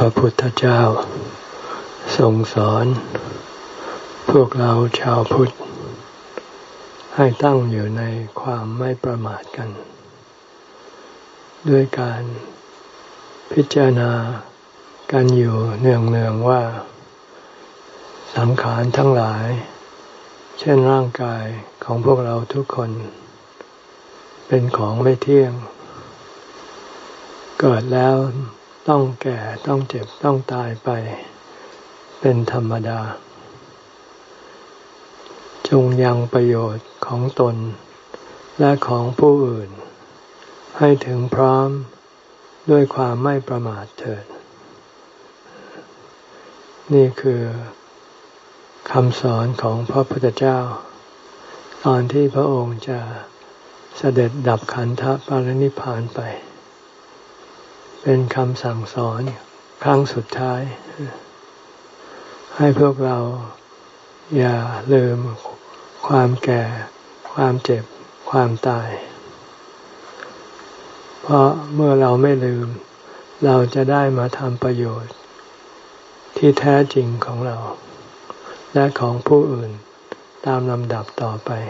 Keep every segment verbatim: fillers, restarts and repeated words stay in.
ระพุทธเจ้าทรงสอนพวกเราชาวพุทธให้ตั้งอยู่ในความไม่ประมาทกันด้วยการพิจารณากันอยู่เนืองๆว่าสังขารทั้งหลายเช่นร่างกายของพวกเราทุกคนเป็นของไม่เที่ยงเกิดแล้วต้องแก่ต้องเจ็บต้องตายไปเป็นธรรมดาจงยังประโยชน์ของตนและของผู้อื่นให้ถึงพร้อมด้วยความไม่ประมาทเถิดนี่คือคำสอนของพระพุทธเจ้าตอนที่พระองค์จะเสด็จดับขันธปรินิพพานไปเป็นคำสั่งสอนครั้งสุดท้ายให้พวกเราอย่าลืมความแก่ความเจ็บความตายเพราะเมื่อเราไม่ลืมเราจะได้มาทำประโยชน์ที่แท้จริงของเราและของผู้อื่นตามลำดับต่อไป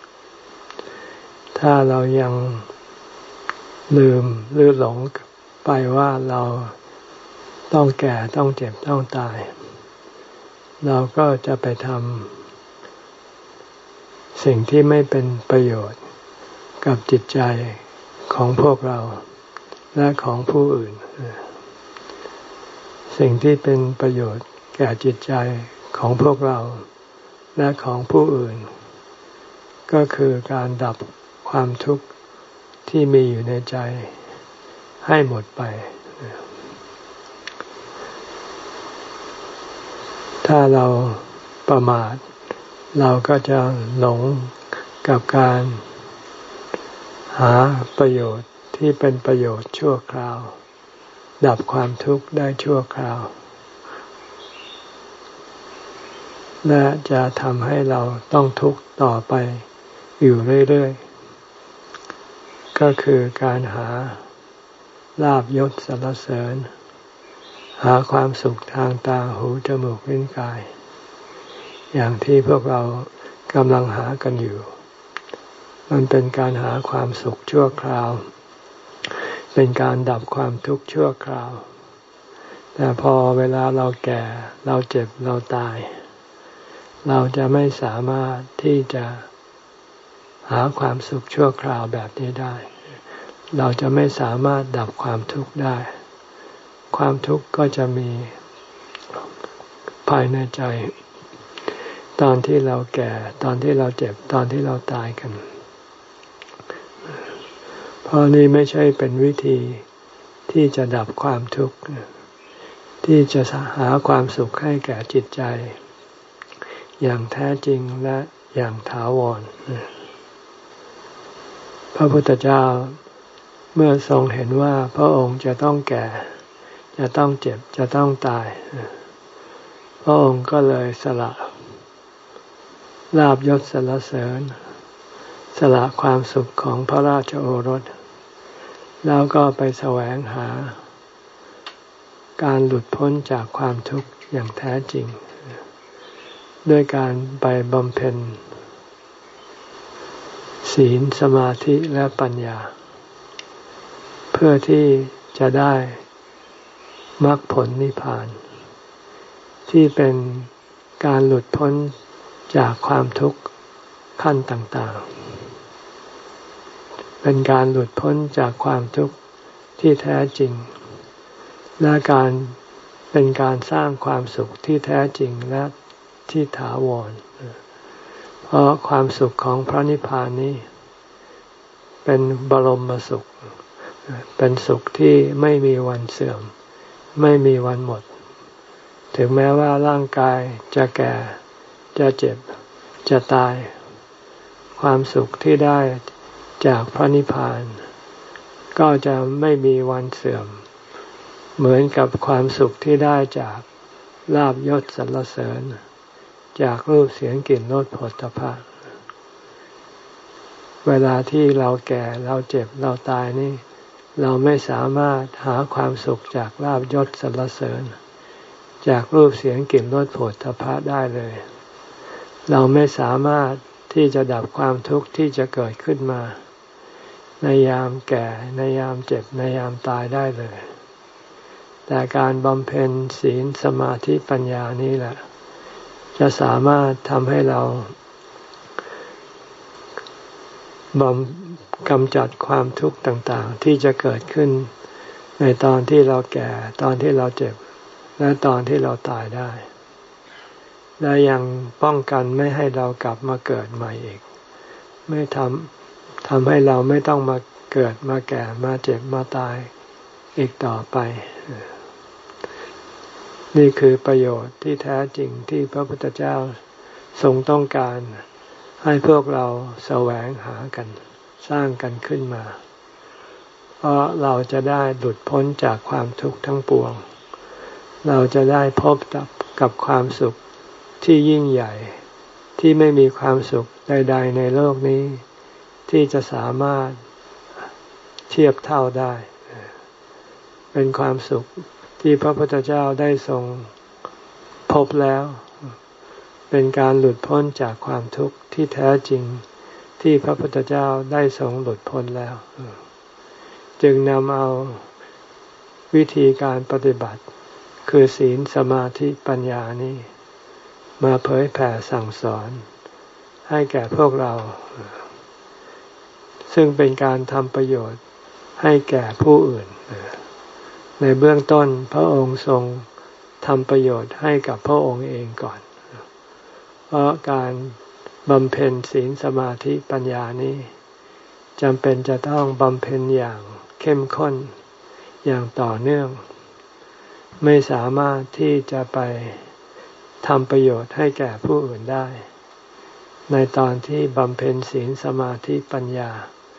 ถ้าเรายังลืมหรือหลงไปว่าเราต้องแก่ต้องเจ็บต้องตายเราก็จะไปทำสิ่งที่ไม่เป็นประโยชน์กับจิตใจของพวกเราและของผู้อื่นสิ่งที่เป็นประโยชน์แก่จิตใจของพวกเราและของผู้อื่นก็คือการดับความทุกข์ที่มีอยู่ในใจให้หมดไปถ้าเราประมาทเราก็จะหลงกับการหาประโยชน์ที่เป็นประโยชน์ชั่วคราวดับความทุกข์ได้ชั่วคราวและจะทำให้เราต้องทุกข์ต่อไปอยู่เรื่อยๆก็คือการหาลาภยศสรรเสริญหาความสุขทางตาหูจมูกลิ้นกายอย่างที่พวกเรากำลังหากันอยู่มันเป็นการหาความสุขชั่วคราวเป็นการดับความทุกข์ชั่วคราวแต่พอเวลาเราแก่เราเจ็บเราตายเราจะไม่สามารถที่จะหาความสุขชั่วคราวแบบนี้ได้เราจะไม่สามารถดับความทุกข์ได้ความทุกข์ก็จะมีภายในใจตอนที่เราแก่ตอนที่เราเจ็บตอนที่เราตายกันเพราะนี่ไม่ใช่เป็นวิธีที่จะดับความทุกข์ที่จะหาความสุขให้แก่จิตใจอย่างแท้จริงและอย่างถาวรพระพุทธเจ้าเมื่อทรงเห็นว่าพระองค์จะต้องแก่จะต้องเจ็บจะต้องตายพระองค์ก็เลยสละลาภยศสรรเสริญสละความสุขของพระราชโอรสแล้วก็ไปแสวงหาการหลุดพ้นจากความทุกข์อย่างแท้จริงด้วยการไปบำเพ็ญศีลสมาธิและปัญญาเพื่อที่จะได้มรรคผลนิพพานที่เป็นการหลุดพ้นจากความทุกข์ขั้นต่างๆเป็นการหลุดพ้นจากความทุกข์ที่แท้จริงและการเป็นการสร้างความสุขที่แท้จริงและที่ถาวรเพราะความสุขของพระนิพพานนี้เป็นบรมสุขเป็นสุขที่ไม่มีวันเสื่อมไม่มีวันหมดถึงแม้ว่าร่างกายจะแก่จะเจ็บจะตายความสุขที่ได้จากพระนิพพานก็จะไม่มีวันเสื่อมเหมือนกับความสุขที่ได้จากลาภยศสรรเสริญจากรูปเสียงกลิ่นรสโผฏฐัพพะเวลาที่เราแก่เราเจ็บเราตายนี่เราไม่สามารถหาความสุขจากลาภยศสรรเสริญจากรูปเสียงกลิ่นรสโผฏฐัพพะได้เลยเราไม่สามารถที่จะดับความทุกข์ที่จะเกิดขึ้นมาในยามแก่ในยามเจ็บในยามตายได้เลยแต่การบำเพ็ญศีลสมาธิปัญญานี้แหละจะสามารถทำให้เราบำกำจัดความทุกข์ต่างๆที่จะเกิดขึ้นในตอนที่เราแก่ตอนที่เราเจ็บและตอนที่เราตายได้และยังป้องกันไม่ให้เรากลับมาเกิดใหม่อีกไม่ทำทำให้เราไม่ต้องมาเกิดมาแก่มาเจ็บมาตายอีกต่อไปนี่คือประโยชน์ที่แท้จริงที่พระพุทธเจ้าทรงต้องการให้พวกเราแสวงหากันสร้างกันขึ้นมาเพราะเราจะได้หลุดพ้นจากความทุกข์ทั้งปวงเราจะได้พบกับความสุขที่ยิ่งใหญ่ที่ไม่มีความสุขใดๆในโลกนี้ที่จะสามารถเทียบเท่าได้เป็นความสุขที่พระพุทธเจ้าได้ทรงพบแล้วเป็นการหลุดพ้นจากความทุกข์ที่แท้จริงที่พระพุทธเจ้าได้ทรงหลุดพ้นแล้วจึงนำเอาวิธีการปฏิบัติคือศีลสมาธิปัญญานี้มาเผยแผ่สั่งสอนให้แก่พวกเราซึ่งเป็นการทำประโยชน์ให้แก่ผู้อื่นในเบื้องต้นพระองค์ทรงทำประโยชน์ให้กับพระองค์เองก่อนเพราะการบำเพ็ญศีลสมาธิปัญญานี้จำเป็นจะต้องบำเพ็ญอย่างเข้มข้นอย่างต่อเนื่องไม่สามารถที่จะไปทำประโยชน์ให้แก่ผู้อื่นได้ในตอนที่บำเพ็ญศีลสมาธิปัญญา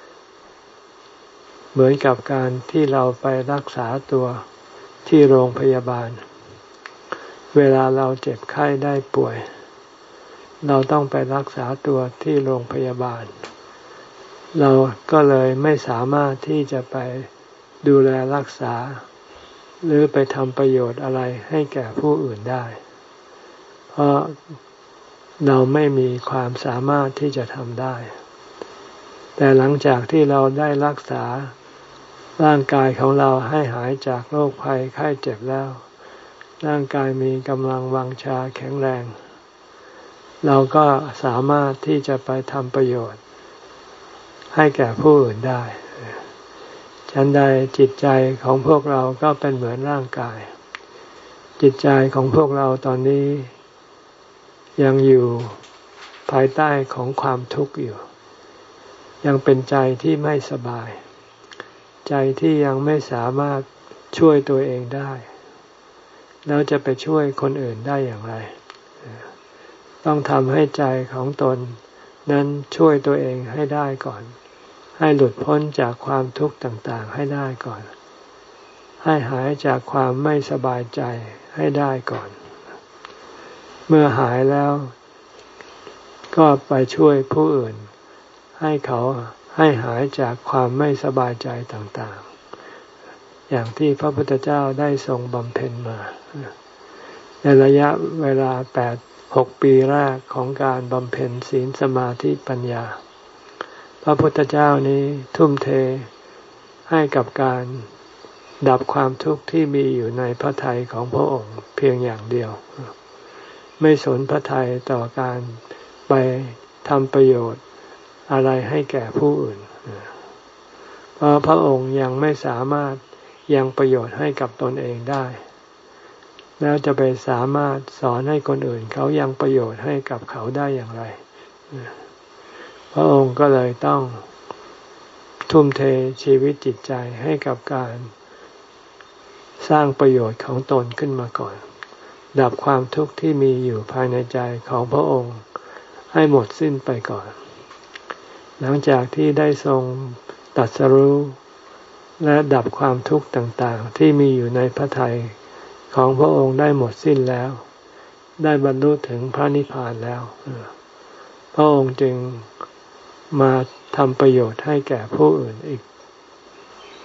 เหมือนกับการที่เราไปรักษาตัวที่โรงพยาบาลเวลาเราเจ็บไข้ได้ป่วยเราต้องไปรักษาตัวที่โรงพยาบาลเราก็เลยไม่สามารถที่จะไปดูแลรักษาหรือไปทำประโยชน์อะไรให้แก่ผู้อื่นได้เพราะเราไม่มีความสามารถที่จะทำได้แต่หลังจากที่เราได้รักษาร่างกายของเราให้หายจากโรคภัยไข้เจ็บแล้วร่างกายมีกำลังวังชาแข็งแรงเราก็สามารถที่จะไปทำประโยชน์ให้แก่ผู้อื่นได้ฉันใดจิตใจของพวกเราก็เป็นเหมือนร่างกายจิตใจของพวกเราตอนนี้ยังอยู่ภายใต้ของความทุกข์อยู่ยังเป็นใจที่ไม่สบายใจที่ยังไม่สามารถช่วยตัวเองได้แล้วจะไปช่วยคนอื่นได้อย่างไรต้องทำให้ใจของตนนั้นช่วยตัวเองให้ได้ก่อนให้หลุดพ้นจากความทุกข์ต่างๆให้ได้ก่อนให้หายจากความไม่สบายใจให้ได้ก่อนเมื่อหายแล้วก็ไปช่วยผู้อื่นให้เขาให้หายจากความไม่สบายใจต่างๆอย่างที่พระพุทธเจ้าได้ทรงบำเพ็ญมาในระยะเวลาแปดหกปีแรกของการบำเพ็ญศีลสมาธิปัญญาพระพุทธเจ้านี้ทุ่มเทให้กับการดับความทุกข์ที่มีอยู่ในพระทัยของพระองค์เพียงอย่างเดียวไม่สนพระทัยต่อการไปทำประโยชน์อะไรให้แก่ผู้อื่นเพราะพระองค์ยังไม่สามารถยังประโยชน์ให้กับตนเองได้แล้วจะไปสามารถสอนให้คนอื่นเขายังประโยชน์ให้กับเขาได้อย่างไรพระองค์ก็เลยต้องทุ่มเทชีวิตจิตใจให้กับการสร้างประโยชน์ของตนขึ้นมาก่อนดับความทุกข์ที่มีอยู่ภายในใจของพระองค์ให้หมดสิ้นไปก่อนหลังจากที่ได้ทรงตรัสรู้และดับความทุกข์ต่างๆที่มีอยู่ในพระทัยของพระองค์ได้หมดสิ้นแล้วได้บรรลุถึงพระนิพพานแล้วพระองค์จึงมาทำประโยชน์ให้แก่ผู้อื่นอีก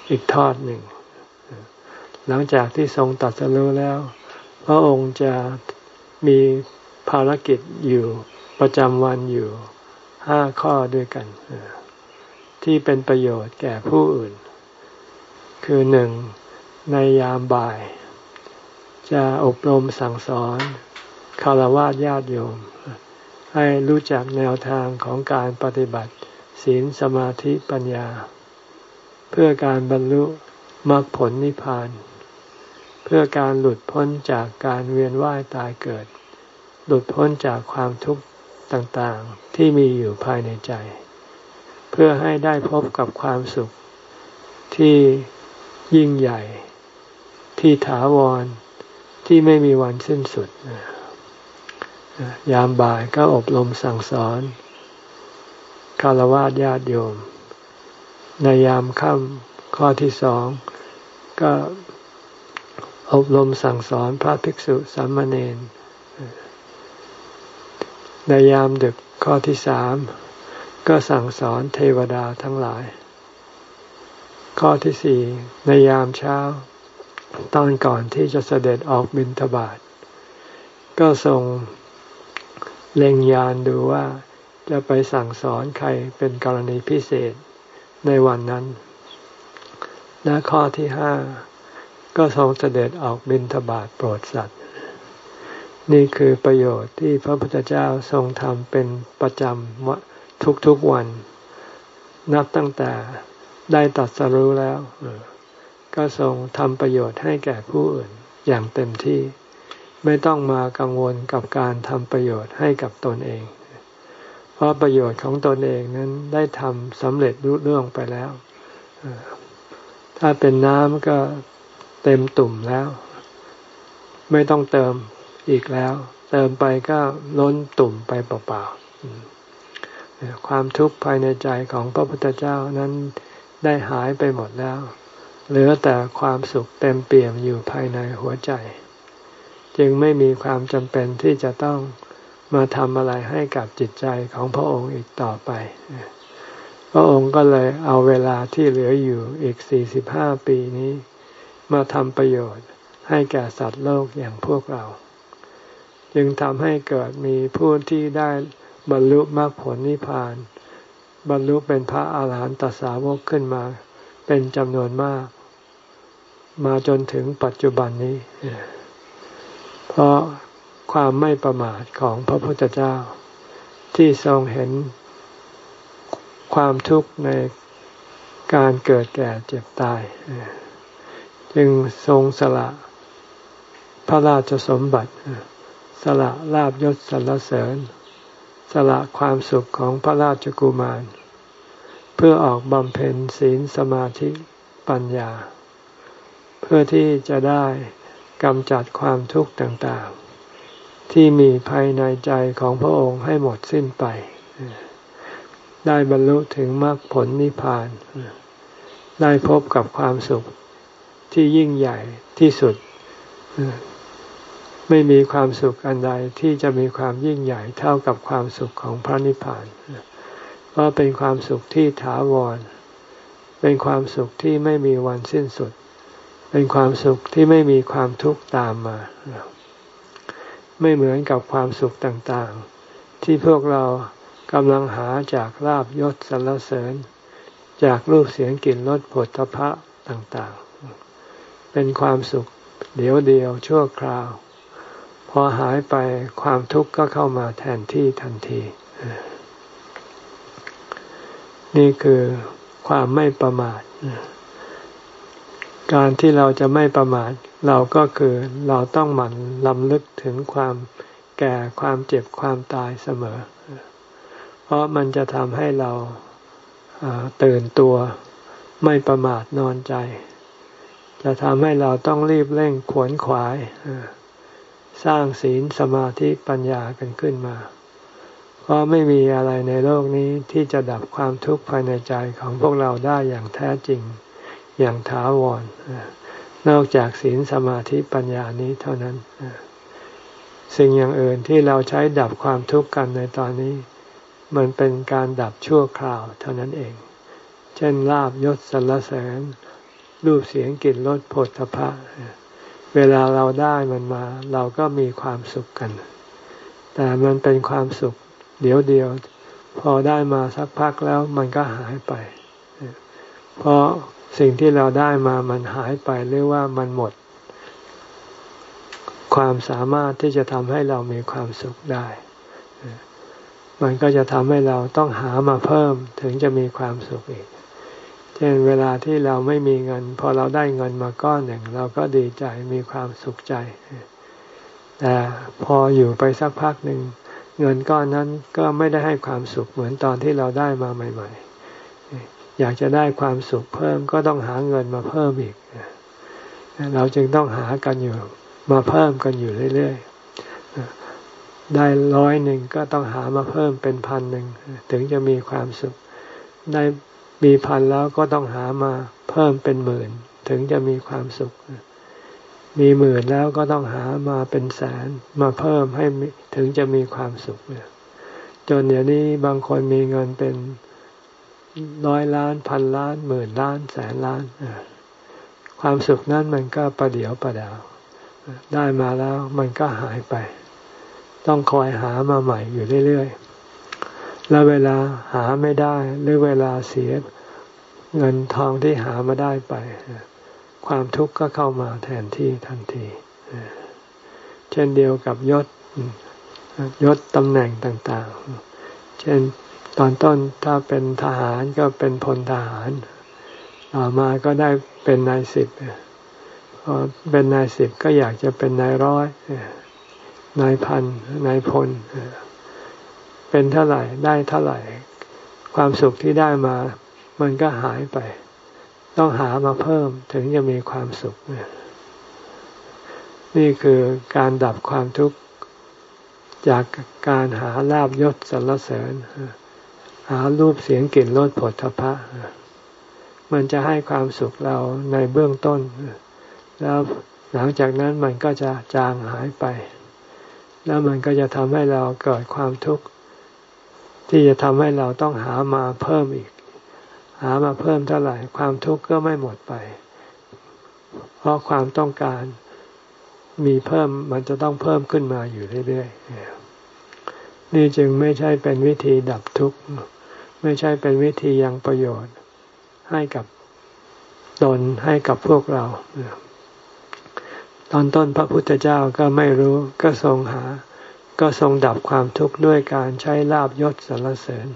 อีกทอดหนึ่งหลังจากที่ทรงตรัสรู้แล้วพระองค์จะมีภารกิจอยู่ประจำวันอยู่ห้าข้อด้วยกันที่เป็นประโยชน์แก่ผู้อื่นคือหนึ่งในยามบ่ายจะอบรมสั่งสอนฆราวาสญาติโยมให้รู้จักแนวทางของการปฏิบัติศีลสมาธิปัญญาเพื่อการบรรลุมรรคผลนิพพานเพื่อการหลุดพ้นจากการเวียนว่ายตายเกิดหลุดพ้นจากความทุกข์ต่างๆที่มีอยู่ภายในใจเพื่อให้ได้พบกับความสุขที่ยิ่งใหญ่ที่ถาวรที่ไม่มีวันสิ้นสุดยามบ่ายก็อบรมสั่งสอนฆราวาสญาติโยมในยามค่ำข้อที่สองก็อบรมสั่งสอนพระภิกษุสามเณรในยามดึกข้อที่สามก็สั่งสอนเทวดาทั้งหลายข้อที่สี่ในยามเช้าตอนก่อนที่จะเสด็จออกบิณฑบาตก็ทรงเล็งยานดูว่าจะไปสั่งสอนใครเป็นกรณีพิเศษในวันนั้นและข้อที่ห้าก็ทรงเสด็จออกบิณฑบาตโปรดสัตว์นี่คือประโยชน์ที่พระพุทธเจ้าทรงทำเป็นประจำทุกๆวันนับตั้งแต่ได้ตรัสรู้แล้วก็ทรงทำประโยชน์ให้แก่ผู้อื่นอย่างเต็มที่ไม่ต้องมากังวลกับการทำประโยชน์ให้กับตนเองเพราะประโยชน์ของตนเองนั้นได้ทำสำเร็จรุ่ล่วงไปแล้วถ้าเป็นน้ำก็เต็มตุ่มแล้วไม่ต้องเติมอีกแล้วเติมไปก็ล้นตุ่มไปเปล่าๆความทุกข์ภายในใจของพระพุทธเจ้านั้นได้หายไปหมดแล้วเหลือแต่ความสุขเต็มเปี่ยมอยู่ภายในหัวใจจึงไม่มีความจำเป็นที่จะต้องมาทำอะไรให้กับจิตใจของพระองค์อีกต่อไปพระองค์ก็เลยเอาเวลาที่เหลืออยู่อีกสี่สิบห้าปีนี้มาทำประโยชน์ให้แก่สัตว์โลกอย่างพวกเราจึงทำให้เกิดมีผู้ที่ได้บรรลุมรรคผลนิพพานบรรลุเป็นพระอาหารหันตสาวกขึ้นมาเป็นจำนวนมากมาจนถึงปัจจุบันนี้เพราะความไม่ประมาทของพระพุทธเจ้าที่ทรงเห็นความทุกข์ในการเกิดแก่เจ็บตายจึงทรงสละพระราชสมบัติสละลาภยศสรรเสริญสละความสุขของพระราชกุมารเพื่อออกบำเพ็ญศีลสมาธิปัญญาเพื่อที่จะได้กำจัดความทุกข์ต่างๆที่มีภายในใจของพระองค์ให้หมดสิ้นไปได้บรรลุถึงมรรคผลนิพพานได้พบกับความสุขที่ยิ่งใหญ่ที่สุดไม่มีความสุขอันใดที่จะมีความยิ่งใหญ่เท่ากับความสุขของพระนิพพานเพราะเป็นความสุขที่ถาวรเป็นความสุขที่ไม่มีวันสิ้นสุดเป็นความสุขที่ไม่มีความทุกข์ตามมาไม่เหมือนกับความสุขต่างๆที่พวกเรากำลังหาจากลาภยศสรรเสริญจากรูปเสียงกลิ่นรสโผฏฐัพพะต่างๆเป็นความสุขเดียวเดียวชั่วคราวพอหายไปความทุกข์ก็เข้ามาแทนที่ทันทีนี่คือความไม่ประมาทการที่เราจะไม่ประมาทเราก็คือเราต้องหมั่นรำลึกถึงความแก่ความเจ็บความตายเสมอเพราะมันจะทำให้เราตื่นตัวไม่ประมาทนอนใจจะทำให้เราต้องรีบเร่งขวนขวายสร้างศีลสมาธิปัญญากันขึ้นมาเพราะไม่มีอะไรในโลกนี้ที่จะดับความทุกข์ภายในใจของพวกเราได้อย่างแท้จริงอย่างถาวรนอกจากศีลสมาธิปัญญานี้เท่านั้นสิ่งอย่างอื่นที่เราใช้ดับความทุกข์กันในตอนนี้มันเป็นการดับชั่วคราวเท่านั้นเองเช่นลาภยศสรรเสริญรูปเสียงกลิ่นรสโผฏฐัพพะเวลาเราได้มันมาเราก็มีความสุขกันแต่มันเป็นความสุขเดี๋ยวเดียวพอได้มาสักพักแล้วมันก็หายไปเพราะสิ่งที่เราได้มามันหายไปหรือว่ามันหมดความสามารถที่จะทำให้เรามีความสุขได้มันก็จะทำให้เราต้องหามาเพิ่มถึงจะมีความสุขอีกเช่นเวลาที่เราไม่มีเงินพอเราได้เงินมาก้อนหนึ่งเราก็ดีใจมีความสุขใจแต่พออยู่ไปสักพักหนึ่งเงินก้อนนั้นก็ไม่ได้ให้ความสุขเหมือนตอนที่เราได้มาใหม่ๆอยากจะได้ความสุขเพิ่มก็ต้องหาเงินมาเพิ่มอีกเราจึงต้องหากันอยู่มาเพิ่มกันอยู่เรื่อยๆได้ร้อยหนึ่งก็ต้องหามาเพิ่มเป็นพันหนึ่งถึงจะมีความสุขได้มีพันแล้วก็ต้องหามาเพิ่มเป็นหมื่นถึงจะมีความสุขมีหมื่นแล้วก็ต้องหามาเป็นแสนมาเพิ่มให้ถึงจะมีความสุขจนเดี๋ยวนี้บางคนมีเงินเป็นร้อยล้านพันล้านหมื่นล้านแสนล้านความสุขนั้นมันก็ประเดี๋ยวประดาวได้มาแล้วมันก็หายไปต้องคอยหามาใหม่อยู่เรื่อยๆแล้วเวลาหาไม่ได้หรือเวลาเสียเงินทองที่หามาได้ไปความทุกข์ก็เข้ามาแทนที่ทันทีเช่นเดียวกับยศยศตำแหน่งต่างๆเช่นตอนต้นถ้าเป็นทหารก็เป็นพลทหารต่อมาก็ได้เป็นนายสิบพอเป็นนายสิบก็อยากจะเป็นนายร้อยนายพันนายพลเป็นเท่าไหร่ได้เท่าไหร่ความสุขที่ได้มามันก็หายไปต้องหามาเพิ่มถึงจะมีความสุขนี่คือการดับความทุกข์จากการหาลาภยศสรรเสริญหารูปเสียงกลิ่นรสโผฏฐัพพะมันจะให้ความสุขเราในเบื้องต้นแล้วหลังจากนั้นมันก็จะจางหายไปแล้วมันก็จะทำให้เราเกิดความทุกข์ที่จะทำให้เราต้องหามาเพิ่มอีกหามาเพิ่มเท่าไหร่ความทุกข์ก็ไม่หมดไปเพราะความต้องการมีเพิ่มมันจะต้องเพิ่มขึ้นมาอยู่เรื่อยๆนี่จึงไม่ใช่เป็นวิธีดับทุกข์ไม่ใช่เป็นวิธียังประโยชน์ให้กับตนให้กับพวกเราตอนต้นพระพุทธเจ้าก็ไม่รู้ก็ทรงหาก็ทรงดับความทุกข์ด้วยการใช้ลาภยศสรรเสริญ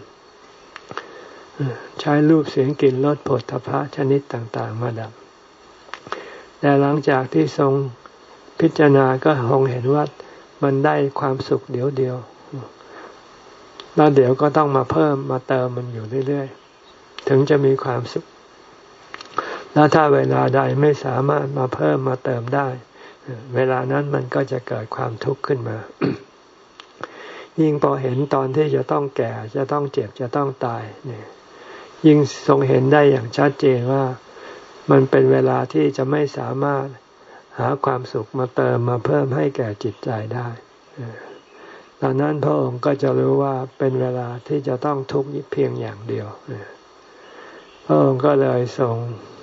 ใช้รูปเสียงกลิ่นรสโผฏฐัพพะชนิดต่างๆมาดับแต่หลังจากที่ทรงพิจารณาก็คงเห็นว่ามันได้ความสุขเดี๋ยวเดียวแล้วเดี๋ยวก็ต้องมาเพิ่มมาเติมมันอยู่เรื่อยๆถึงจะมีความสุขแล้วถ้าเวลาใดไม่สามารถมาเพิ่มมาเติมได้เวลานั้นมันก็จะเกิดความทุกข์ขึ้นมา ยิ่งพอเห็นตอนที่จะต้องแก่จะต้องเจ็บจะต้องตายเนี่ยยิ่งทรงเห็นได้อย่างชัดเจนว่ามันเป็นเวลาที่จะไม่สามารถหาความสุขมาเติมมาเพิ่มให้แก่จิตใจได้ตอนนั้นพระองค์ก็จะรู้ว่าเป็นเวลาที่จะต้องทุกข์เพียงอย่างเดียวพระองค์ก็เลยทรง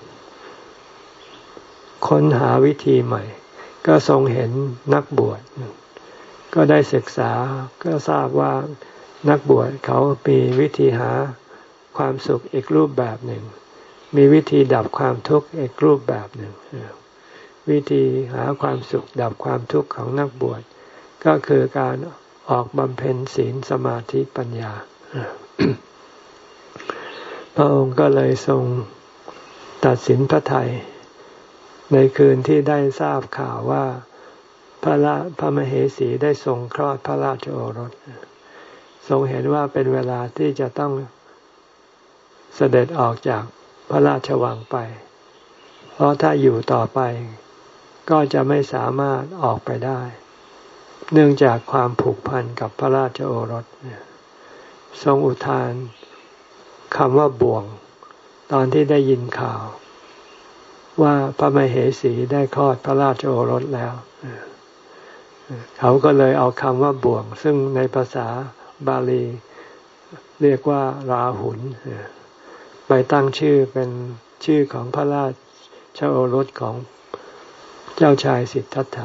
ค้นหาวิธีใหม่ก็ทรงเห็นนักบวชก็ได้ศึกษาก็ทราบว่านักบวชเขามีวิธีหาความสุขอีกรูปแบบหนึ่งมีวิธีดับความทุกข์อีกรูปแบบหนึ่งวิธีหาความสุขดับความทุกข์ของนักบวชก็คือการออกบำเพ็ญศีลสมาธิปัญญา พระองค์ก็เลยทรงตัดสินพระทัยในคืนที่ได้ทราบข่าวว่าพระราพระมเหสีได้ทรงคลอดพระราชโอรสทรงเห็นว่าเป็นเวลาที่จะต้องเสด็จออกจากพระราชวังไปเพราะถ้าอยู่ต่อไปก็จะไม่สามารถออกไปได้เนื่องจากความผูกพันกับพระราชโอรสทรงอุทานคำว่าบ่วงตอนที่ได้ยินข่าวว่าพระมเหสีได้คลอดพระราชโอรสแล้วเขาก็เลยเอาคำว่าบ่วงซึ่งในภาษาบาลีเรียกว่าราหุลไปตั้งชื่อเป็นชื่อของพระราเจ้าโอรสของเจ้าชายสิทธัตถะ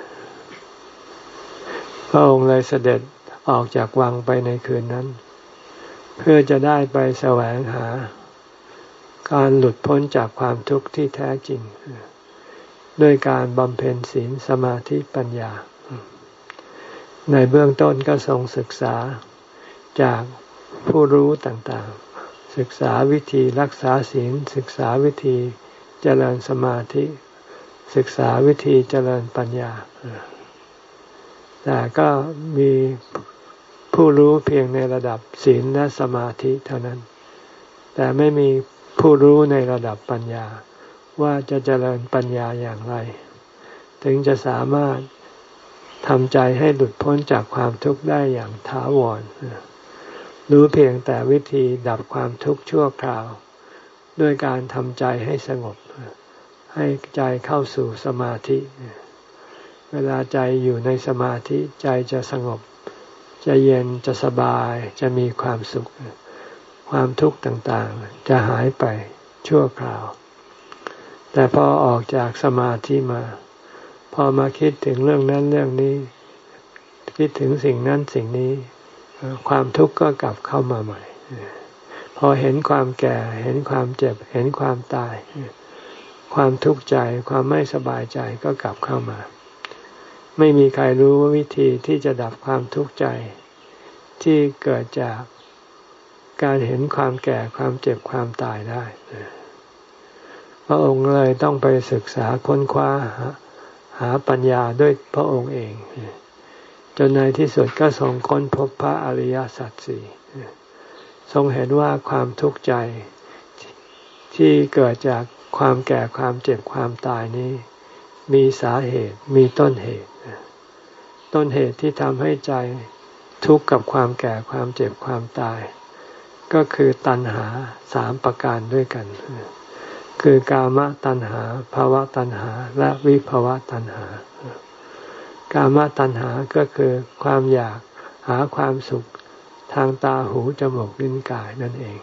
พระองค์เลยเสด็จออกจากวังไปในคืนนั้นเพื่อจะได้ไปแสวงหาการหลุดพ้นจากความทุกข์ที่แท้จริงด้วยการบำเพ็ญศีลสมาธิปัญญาในเบื้องต้นก็ทรงศึกษาจากผู้รู้ต่างๆศึกษาวิธีรักษาศีลศึกษาวิธีเจริญสมาธิศึกษาวิธีเจริญปัญญาแต่ก็มีผู้รู้เพียงในระดับศีลและสมาธิเท่านั้นแต่ไม่มีผู้รู้ในระดับปัญญาว่าจะเจริญปัญญาอย่างไรถึงจะสามารถทำใจให้หลุดพ้นจากความทุกข์ได้อย่างถาวรรู้เพียงแต่วิธีดับความทุกข์ชั่วคราวด้วยการทำใจให้สงบให้ใจเข้าสู่สมาธิเวลาใจอยู่ในสมาธิใจจะสงบจะเย็นจะสบายจะมีความสุขความทุกข์ต่างๆจะหายไปชั่วคราวแต่พอออกจากสมาธิมาพอมาคิดถึงเรื่องนั้นเรื่องนี้คิดถึงสิ่งนั้นสิ่งนี้ความทุกข์ก็กลับเข้ามาใหม่พอเห็นความแก่เห็นความเจ็บเห็นความตายความทุกข์ใจความไม่สบายใจก็กลับเข้ามาไม่มีใครรู้วิธีที่จะดับความทุกข์ใจที่เกิดจากการเห็นความแก่ความเจ็บความตายได้พระองค์เลยต้องไปศึกษาค้นคว้าหาปัญญาด้วยพระองค์เองจนในที่สุดก็ทรงค้นพบพระอริยสัจสี่ทรงเห็นว่าความทุกข์ใจที่เกิดจากความแก่ความเจ็บความตายนี้มีสาเหตุมีต้นเหตุต้นเหตุที่ทำให้ใจทุกข์กับความแก่ความเจ็บความตายก็คือตัณหาสามประการด้วยกันคือกามตัณหาภวตัณหาและวิภวตัณหากามตัณหาก็คือความอยากหาความสุขทางตาหูจมูกลิ้นกายนั่นเอง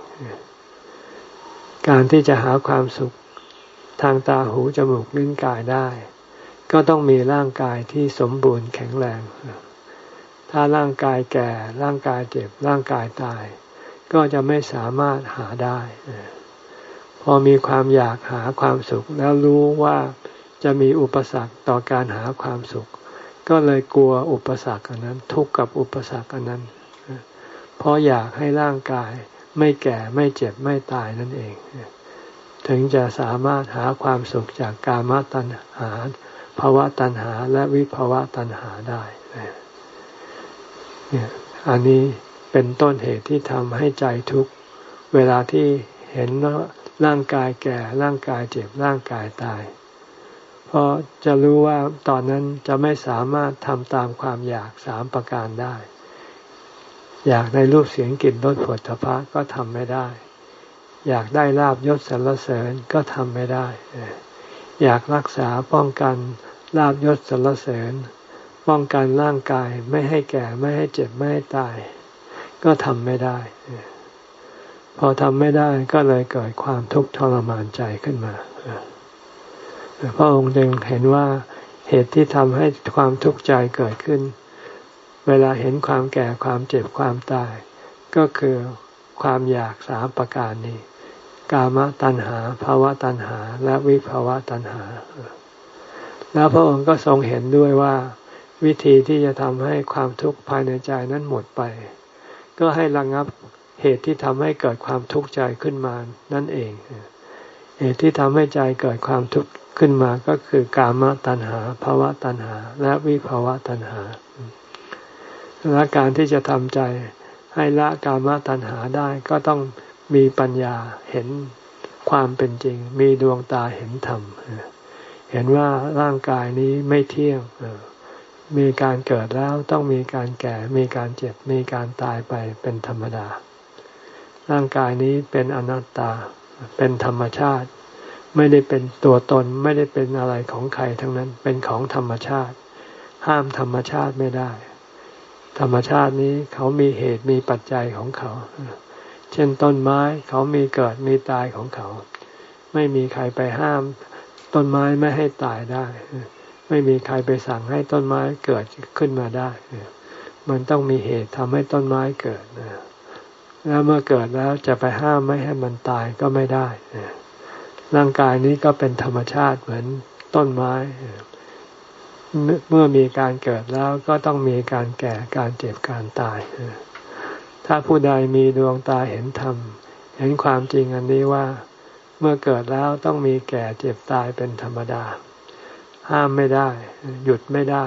การที่จะหาความสุขทางตาหูจมูกลิ้นกายได้ก็ต้องมีร่างกายที่สมบูรณ์แข็งแรงถ้าร่างกายแก่ร่างกายเจ็บร่างกายตายก็จะไม่สามารถหาได้พอมีความอยากหาความสุขแล้วรู้ว่าจะมีอุปสรรคต่อการหาความสุขก็เลยกลัวอุปสรรคอันนั้นทุกข์กับอุปสรรคอันนั้นเพราะอยากให้ร่างกายไม่แก่ไม่เจ็บไม่ตายนั่นเองถึงจะสามารถหาความสุขจากกามตัณหาภวตัณหาและวิภวตัณหาได้เนี่ยอันนี้เป็นต้นเหตุที่ทำให้ใจทุกข์เวลาที่เห็นร่างกายแก่ร่างกายเจ็บร่างกายตายเพราะจะรู้ว่าตอนนั้นจะไม่สามารถทำตามความอยากสามประการได้อยากในรูปเสียงกลิ่นรสผลทพะก็ทำไม่ได้อยากได้ลาภยศสรรเสริญก็ทำไม่ได้อยากรักษาป้องกันลาภยศสรรเสริญป้องกันร่างกายไม่ให้แก่ไม่ให้เจ็บไม่ให้ตายก็ทำไม่ได้พอทำไม่ได้ก็เลยเกิดความทุกข์ทรมานใจขึ้นมาพระองค์จึงเห็นว่าเหตุที่ทำให้ความทุกข์ใจเกิดขึ้นเวลาเห็นความแก่ความเจ็บความตายก็คือความอยากสามประการนี้กามตัณหาภวตัณหาและวิภวตัณหาแล้วพระองค์ก็ทรงเห็นด้วยว่าวิธีที่จะทำให้ความทุกข์ภายในใจนั้นหมดไปก็ให้ระงับเหตุที่ทำให้เกิดความทุกข์ใจขึ้นมานั่นเองเหตุที่ทำให้ใจเกิดความทุกข์ขึ้นมาก็คือกามตัณหาภวตัณหาและวิภวตัณหาและการที่จะทำใจให้ละกามตัณหาได้ก็ต้องมีปัญญาเห็นความเป็นจริงมีดวงตาเห็นธรรมเห็นว่าร่างกายนี้ไม่เที่ยงมีการเกิดแล้วต้องมีการแก่มีการเจ็บมีการตายไปเป็นธรรมดาร่างกายนี้เป็นอนัตตาเป็นธรรมชาติไม่ได้เป็นตัวตนไม่ได้เป็นอะไรของใครทั้งนั้นเป็นของธรรมชาติห้ามธรรมชาติไม่ได้ธรรมชาตินี้เขามีเหตุมีปัจจัยของเขาเช่นต้นไม้เขามีเกิดมีตายของเขาไม่มีใครไปห้ามต้นไม้ไม่ให้ตายได้ไม่มีใครไปสั่งให้ต้นไม้เกิดขึ้นมาได้มันต้องมีเหตุทำให้ต้นไม้เกิดแล้วเมื่อเกิดแล้วจะไปห้ามไม่ให้มันตายก็ไม่ได้ร่างกายนี้ก็เป็นธรรมชาติเหมือนต้นไม้เมื่อมีการเกิดแล้วก็ต้องมีการแก่การเจ็บการตายถ้าผู้ใดมีดวงตาเห็นธรรมเห็นความจริงอันนี้ว่าเมื่อเกิดแล้วต้องมีแก่เจ็บตายเป็นธรรมดาห้ามไม่ได้หยุดไม่ได้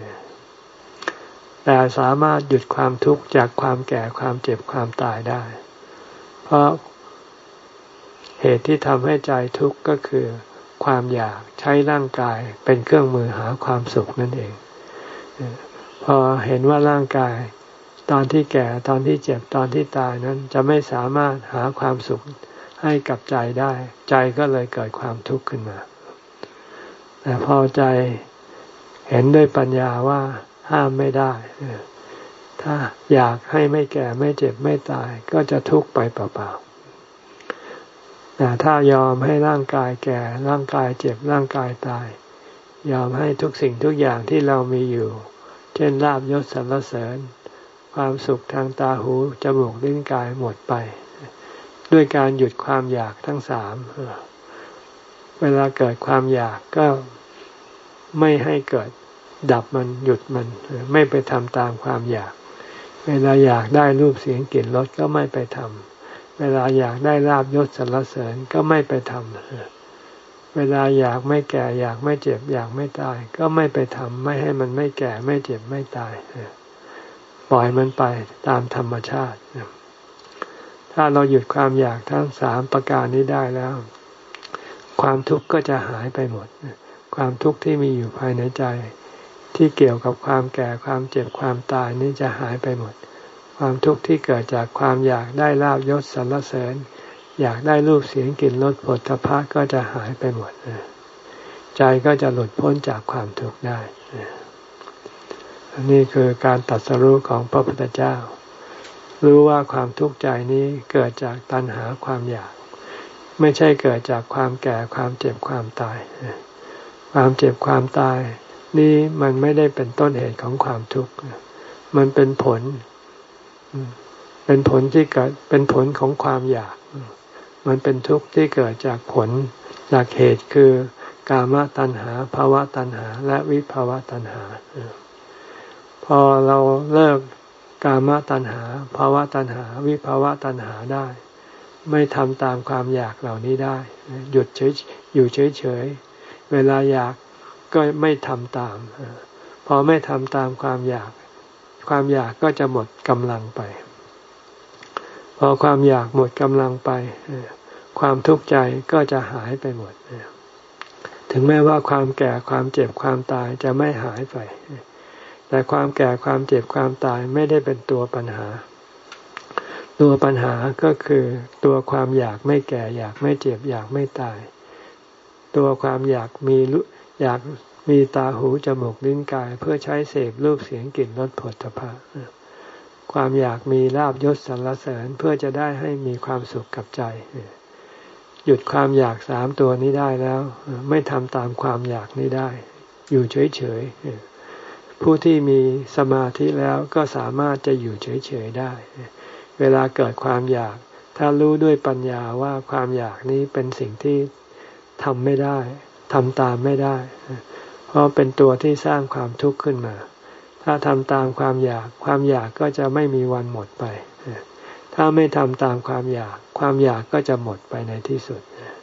แต่สามารถหยุดความทุกข์จากความแก่ความเจ็บความตายได้เพราะเหตุที่ทำให้ใจทุกข์ก็คือความอยากใช้ร่างกายเป็นเครื่องมือหาความสุขนั่นเองพอเห็นว่าร่างกายตอนที่แก่ตอนที่เจ็บตอนที่ตายนั้นจะไม่สามารถหาความสุขให้กับใจได้ใจก็เลยเกิดความทุกข์ขึ้นมาแต่พอใจเห็นด้วยปัญญาว่าห้ามไม่ได้ถ้าอยากให้ไม่แก่ไม่เจ็บไม่ตายก็จะทุกข์ไปเปล่าๆแต่ถ้ายอมให้ร่างกายแก่ร่างกายเจ็บร่างกายตายยอมให้ทุกสิ่งทุกอย่างที่เรามีอยู่เช่นลาภยศสรรเสริญความสุขทางตาหูจมูกลิ้นกายหมดไปด้วยการหยุดความอยากทั้งสามเวลาเกิดความอยากก็ไม่ให้เกิดดับมันหยุดมันไม่ไปทำตามความอยากเวลาอยากได้รูปเสียงกลิ่นรสก็ไม่ไปทำเวลาอยากได้ลาภยศสรรเสริญก็ไม่ไปทำเวลาอยากไม่แก่อยากไม่เจ็บอยากไม่ตายก็ไม่ไปทำไม่ให้มันไม่แก่ไม่เจ็บไม่ตายปล่อยมันไปตามธรรมชาติถ้าเราหยุดความอยากทั้งสามประการนี้ได้แล้วความทุกข์ก็จะหายไปหมดความทุกข์ที่มีอยู่ภายในใจที่เกี่ยวกับความแก่ความเจ็บความตายนี้จะหายไปหมดความทุกข์ที่เกิดจากความอยากได้ลาภยศสรรเสริญอยากได้รูปเสียงกลิ่นรสโผฏฐัพพะก็จะหายไปหมดใจก็จะหลุดพ้นจากความทุกข์ได้อันนี้คือการตรัสรู้ของพระพุทธเจ้ารู้ว่าความทุกข์ใจนี้เกิดจากตัณหาความอยากไม่ใช่เกิดจากความแก่ความเจ็บความตายความเจ็บความตายนี่มันไม่ได้เป็นต้นเหตุของความทุกข์มันเป็นผลเป็นผลที่เกิดเป็นผลของความอยากมันเป็นทุกข์ที่เกิดจากผลจากเหตุคือกามตัณหาภาวะตัณหาและวิภาวะตัณหาพอเราเลิกกามตัณหาภาวะตัณหาวิภาวะตัณหาได้ไม่ทำตามความอยากเหล่านี้ได้หยุดเฉยอยู่เฉยๆเวลาอยากก็ไม่ทำตามพอไม่ทำตามความอยากความอยากก็จะหมดกำลังไปพอความอยากหมดกำลังไปความทุกข์ใจก็จะหายไปหมดถึงแม้ว่าความแก่ความเจ็บความตายจะไม่หายไปแต่ความแก่ความเจ็บความตายไม่ได้เป็นตัวปัญหาตัวปัญหาก็คือตัวความอยากไม่แก่อยากไม่เจ็บอยากไม่ตายตัวความอยากมีอยากมีตาหูจมูกลิ้นกายเพื่อใช้เสพรูปเสียงกลิ่นรสโผฏฐัพพะความอยากมีลาภยศสรรเสริญเพื่อจะได้ให้มีความสุขกับใจหยุดความอยากสามตัวนี้ได้แล้วไม่ทำตามความอยากนี้ได้อยู่เฉยๆผู้ที่มีสมาธิแล้วก็สามารถจะอยู่เฉยๆได้เวลาเกิดความอยากถ้ารู้ด้วยปัญญาว่าความอยากนี้เป็นสิ่งที่ทำไม่ได้ทำตามไม่ได้เพราะเป็นตัวที่สร้างความทุกข์ขึ้นมาถ้าทำตามความอยากความอยากก็จะไม่มีวันหมดไปถ้าไม่ทำตามความอยากความอยากก็จะหมดไปในที่สุด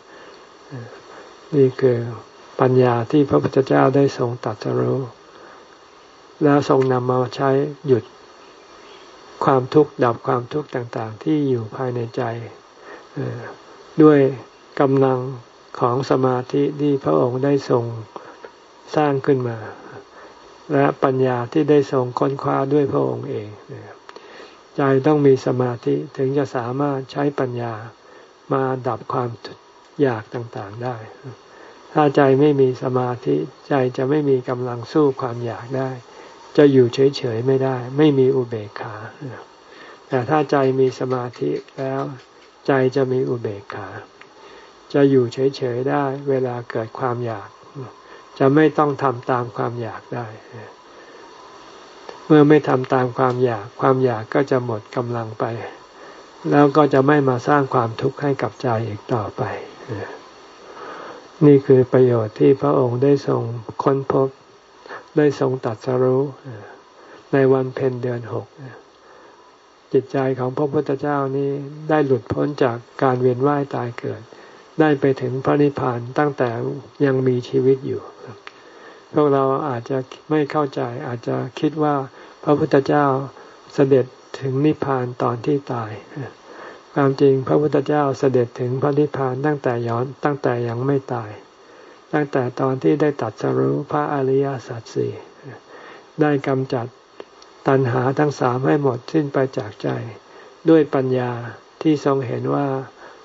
นี่คือปัญญาที่พระพุทธเจ้าได้ทรงตรัสรู้แล้วทรงนำมาใช้หยุดความทุกข์ดับความทุกข์ต่างๆที่อยู่ภายในใจด้วยกำลังของสมาธิที่พระองค์ได้ทรงสร้างขึ้นมาและปัญญาที่ได้ทรงค้นคว้าด้วยพระองค์เองใจต้องมีสมาธิถึงจะสามารถใช้ปัญญามาดับความอยากต่างๆได้ถ้าใจไม่มีสมาธิใจจะไม่มีกำลังสู้ความอยากได้จะอยู่เฉยๆไม่ได้ไม่มีอุเบกขาแต่ถ้าใจมีสมาธิแล้วใจจะมีอุเบกขาจะอยู่เฉยๆได้เวลาเกิดความอยากจะไม่ต้องทำตามความอยากได้เมื่อไม่ทำตามความอยากความอยากก็จะหมดกำลังไปแล้วก็จะไม่มาสร้างความทุกข์ให้กับใจอีกต่อไปนี่คือประโยชน์ที่พระองค์ได้ทรงค้นพบได้ทรงตรัสรู้ในวันเพ็ญเดือนหกจิตใจของพระพุทธเจ้านี้ได้หลุดพ้นจากการเวียนว่ายตายเกิดได้ไปถึงพระนิพพานตั้งแต่ยังมีชีวิตอยู่พวกเราอาจจะไม่เข้าใจอาจจะคิดว่าพระพุทธเจ้าเสด็จถึงนิพพานตอนที่ตายความจริงพระพุทธเจ้าเสด็จถึงพระนิพพานตั้งแต่ย้อนตั้งแต่ยังไม่ตายตั้งแต่ตอนที่ได้ตรัสรู้พระอริยสัจสี่ได้กำจัดตัณหาทั้งสามให้หมดสิ้นไปจากใจด้วยปัญญาที่ทรงเห็นว่า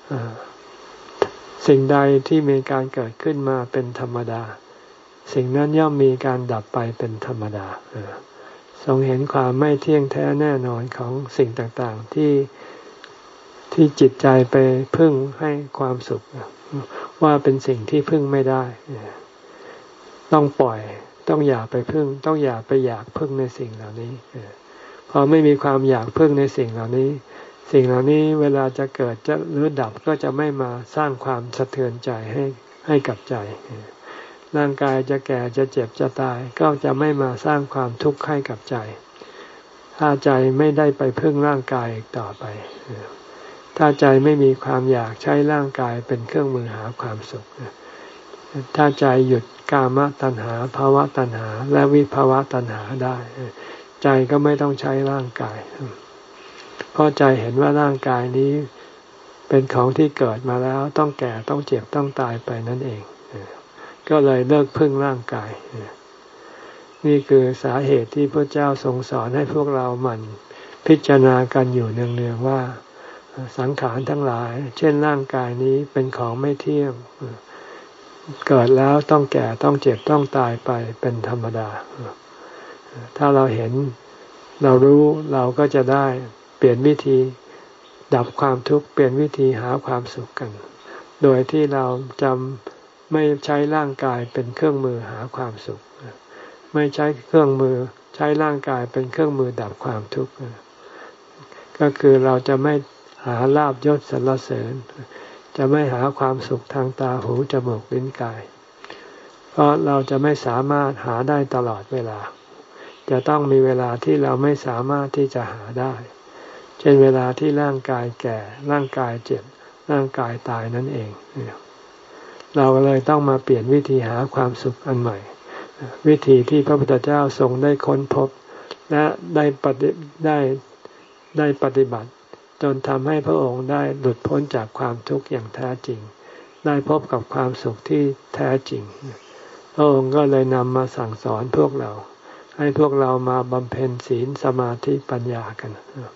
สิ่งใดที่มีการเกิดขึ้นมาเป็นธรรมดาสิ่งนั้นย่อมมีการดับไปเป็นธรรมดาทรงเห็นความไม่เที่ยงแท้แน่นอนของสิ่งต่างๆที่ที่จิตใจไปพึ่งให้ความสุขว่าเป็นสิ่งที่พึ่งไม่ได้ต้องปล่อยต้องอย่าไปพึ่งต้องอย่าไปอยากพึ่งในสิ่งเหล่านี้พอไม่มีความอยากพึ่งในสิ่งเหล่านี้สิ่งเหล่านี้เวลาจะเกิดจะหรือดับก็จะไม่มาสร้างความสะเทือนใจให้ให้กับใจร่างกายจะแก่จะเจ็บจะตายก็จะไม่มาสร้างความทุกข์ให้กับใจถ้าใจไม่ได้ไปพึ่งร่างกายอีกต่อไปถ้าใจไม่มีความอยากใช้ร่างกายเป็นเครื่องมือหาความสุขถ้าใจหยุดกามตัณหาภาวะตัณหาและวิภาวะตัณหาได้ใจก็ไม่ต้องใช้ร่างกายเพราะใจเห็นว่าร่างกายนี้เป็นของที่เกิดมาแล้วต้องแก่ต้องเจ็บต้องตายไปนั่นเองก็เลยเลิกพึ่งร่างกายนี่คือสาเหตุที่พระเจ้าทรงสอนให้พวกเราหมั่นพิจารณากันอยู่เนืองๆว่าสังขารทั้งหลายเช่นร่างกายนี้เป็นของไม่เที่ยงเกิดแล้วต้องแก่ต้องเจ็บต้องตายไปเป็นธรรมดาถ้าเราเห็นเรารู้เราก็จะได้เปลี่ยนวิธีดับความทุกข์เปลี่ยนวิธีหาความสุขกันโดยที่เราจำไม่ใช้ร่างกายเป็นเครื่องมือหาความสุขไม่ใช้เครื่องมือใช้ร่างกายเป็นเครื่องมือดับความทุกข์ก็คือเราจะไม่หาลาภยศสรรเสริญจะไม่หาความสุขทางตาหูจมูกลิ้นกายเพราะเราจะไม่สามารถหาได้ตลอดเวลาจะต้องมีเวลาที่เราไม่สามารถที่จะหาได้เช่นเวลาที่ร่างกายแก่ร่างกายเจ็บร่างกายตายนั่นเองเราเลยต้องมาเปลี่ยนวิธีหาความสุขอันใหม่วิธีที่พระพุทธเจ้าทรงได้ค้นพบและได้ปฏิได้ได้ปฏิบัติจนทำให้พระองค์ได้หลุดพ้นจากความทุกข์อย่างแท้จริงได้พบกับความสุขที่แท้จริงพระองค์ก็เลยนำมาสั่งสอนพวกเราให้พวกเรามาบำเพ็ญศีลสมาธิปัญญากัน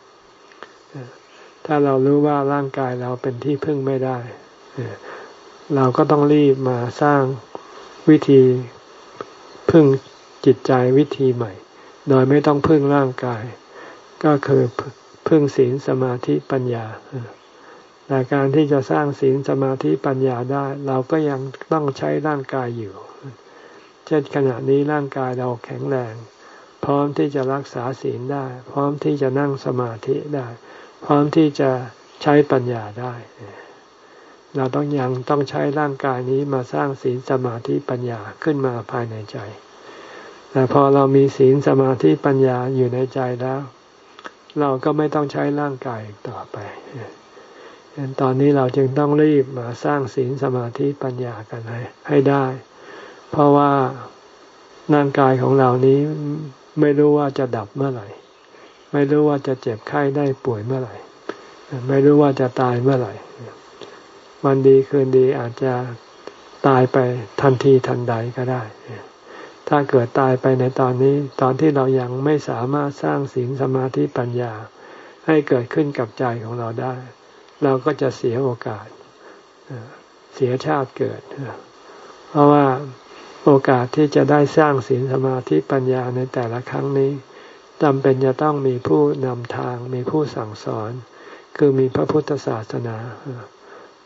ถ้าเรารู้ว่าร่างกายเราเป็นที่พึ่งไม่ได้เราก็ต้องรีบมาสร้างวิธีพึ่งจิตใจวิธีใหม่โดยไม่ต้องพึ่งร่างกายก็คือพึ่งศีลสมาธิปัญญาแต่การที่จะสร้างศีลสมาธิปัญญาได้เราก็ยังต้องใช้ร่างกายอยู่เช่นขณะนี้ร่างกายเราแข็งแรงพร้อมที่จะรักษาศีลได้พร้อมที่จะนั่งสมาธิได้พร้อมที่จะใช้ปัญญาได้เราต้องยังต้องใช้ร่างกายนี้มาสร้างศีลสมาธิปัญญาขึ้นมาภายในใจแต่พอเรามีศีลสมาธิปัญญาอยู่ในใจแล้วเราก็ไม่ต้องใช้ร่างกายอีกต่อไปตอนนี้เราจึงต้องรีบมาสร้างศีลสมาธิปัญญากันให้ให้ได้เพราะว่าร่างกายของเรานี้ไม่รู้ว่าจะดับเมื่อไหร่ไม่รู้ว่าจะเจ็บไข้ได้ป่วยเมื่อไหร่ไม่รู้ว่าจะตายเมื่อไหร่วันดีคืนดีอาจจะตายไปทันทีทันใดก็ได้ถ้าเกิดตายไปในตอนนี้ตอนที่เรายังไม่สามารถสร้างศีลสมาธิปัญญาให้เกิดขึ้นกับใจของเราได้เราก็จะเสียโอกาสเสียชาติเกิดเพราะว่าโอกาสที่จะได้สร้างศีลสมาธิปัญญาในแต่ละครั้งนี้จำเป็นจะต้องมีผู้นำทางมีผู้สั่งสอนคือมีพระพุทธศาสนา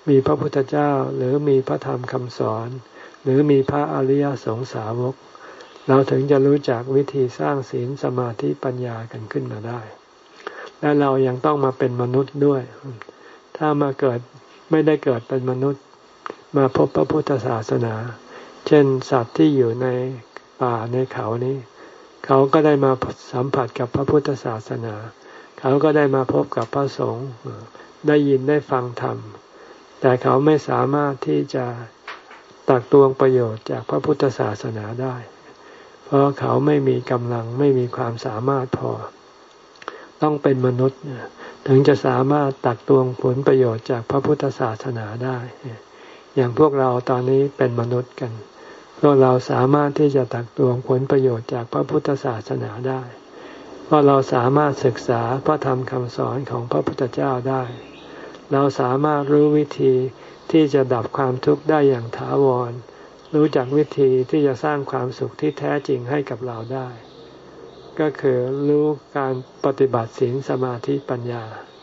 มีพระพุทธเจ้าหรือมีพระธรรมคำสอนหรือมีพระอริยสงสาวกเราถึงจะรู้จักวิธีสร้างศีลสมาธิปัญญากันขึ้นมาได้และเรายังต้องมาเป็นมนุษย์ด้วยถ้ามาเกิดไม่ได้เกิดเป็นมนุษย์มาพบพระพุทธศาสนาเช่นสัตว์ที่อยู่ในป่าในเขานี้เขาก็ได้มาสัมผัสกับพระพุทธศาสนาเขาก็ได้มาพบกับพระสงฆ์ได้ยินได้ฟังธรรมแต่เขาไม่สามารถที่จะตักตวงประโยชน์จากพระพุทธศาสนาได้เพราะเขาไม่มีกำลังไม่มีความสามารถพอต้องเป็นมนุษย์ถึงจะสามารถตักตวงผลประโยชน์จากพระพุทธศาสนาได้อย่างพวกเราตอนนี้เป็นมนุษย์กันพวกเราสามารถที่จะตักตวงผลประโยชน์จากพระพุทธศาสนาได้เพราะเราสามารถศึกษาพระธรรมคำสอนของพระพุทธเจ้าได้เราสามารถรู้วิธีที่จะดับความทุกข์ได้อย่างถาวรรู้จักวิธีที่จะสร้างความสุขที่แท้จริงให้กับเราได้ก็คือรู้การปฏิบัติศีลสมาธิปัญญา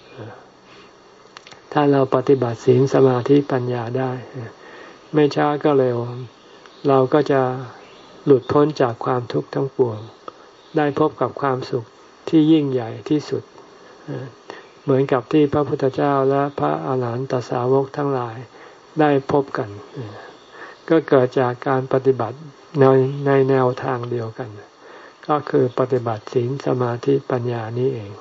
ถ้าเราปฏิบัติศีลสมาธิปัญญาได้ไม่ช้าก็เร็วเราก็จะหลุดพ้นจากความทุกข์ทั้งปวงได้พบกับความสุขที่ยิ่งใหญ่ที่สุดเหมือนกับที่พระพุทธเจ้าและพระอาหารหันตสาวกทั้งหลายได้พบกันก็เกิดจากการปฏิบัติในในแนวทางเดียวกันก็คือปฏิบัติศีลสมาธิปัญญานี้เอง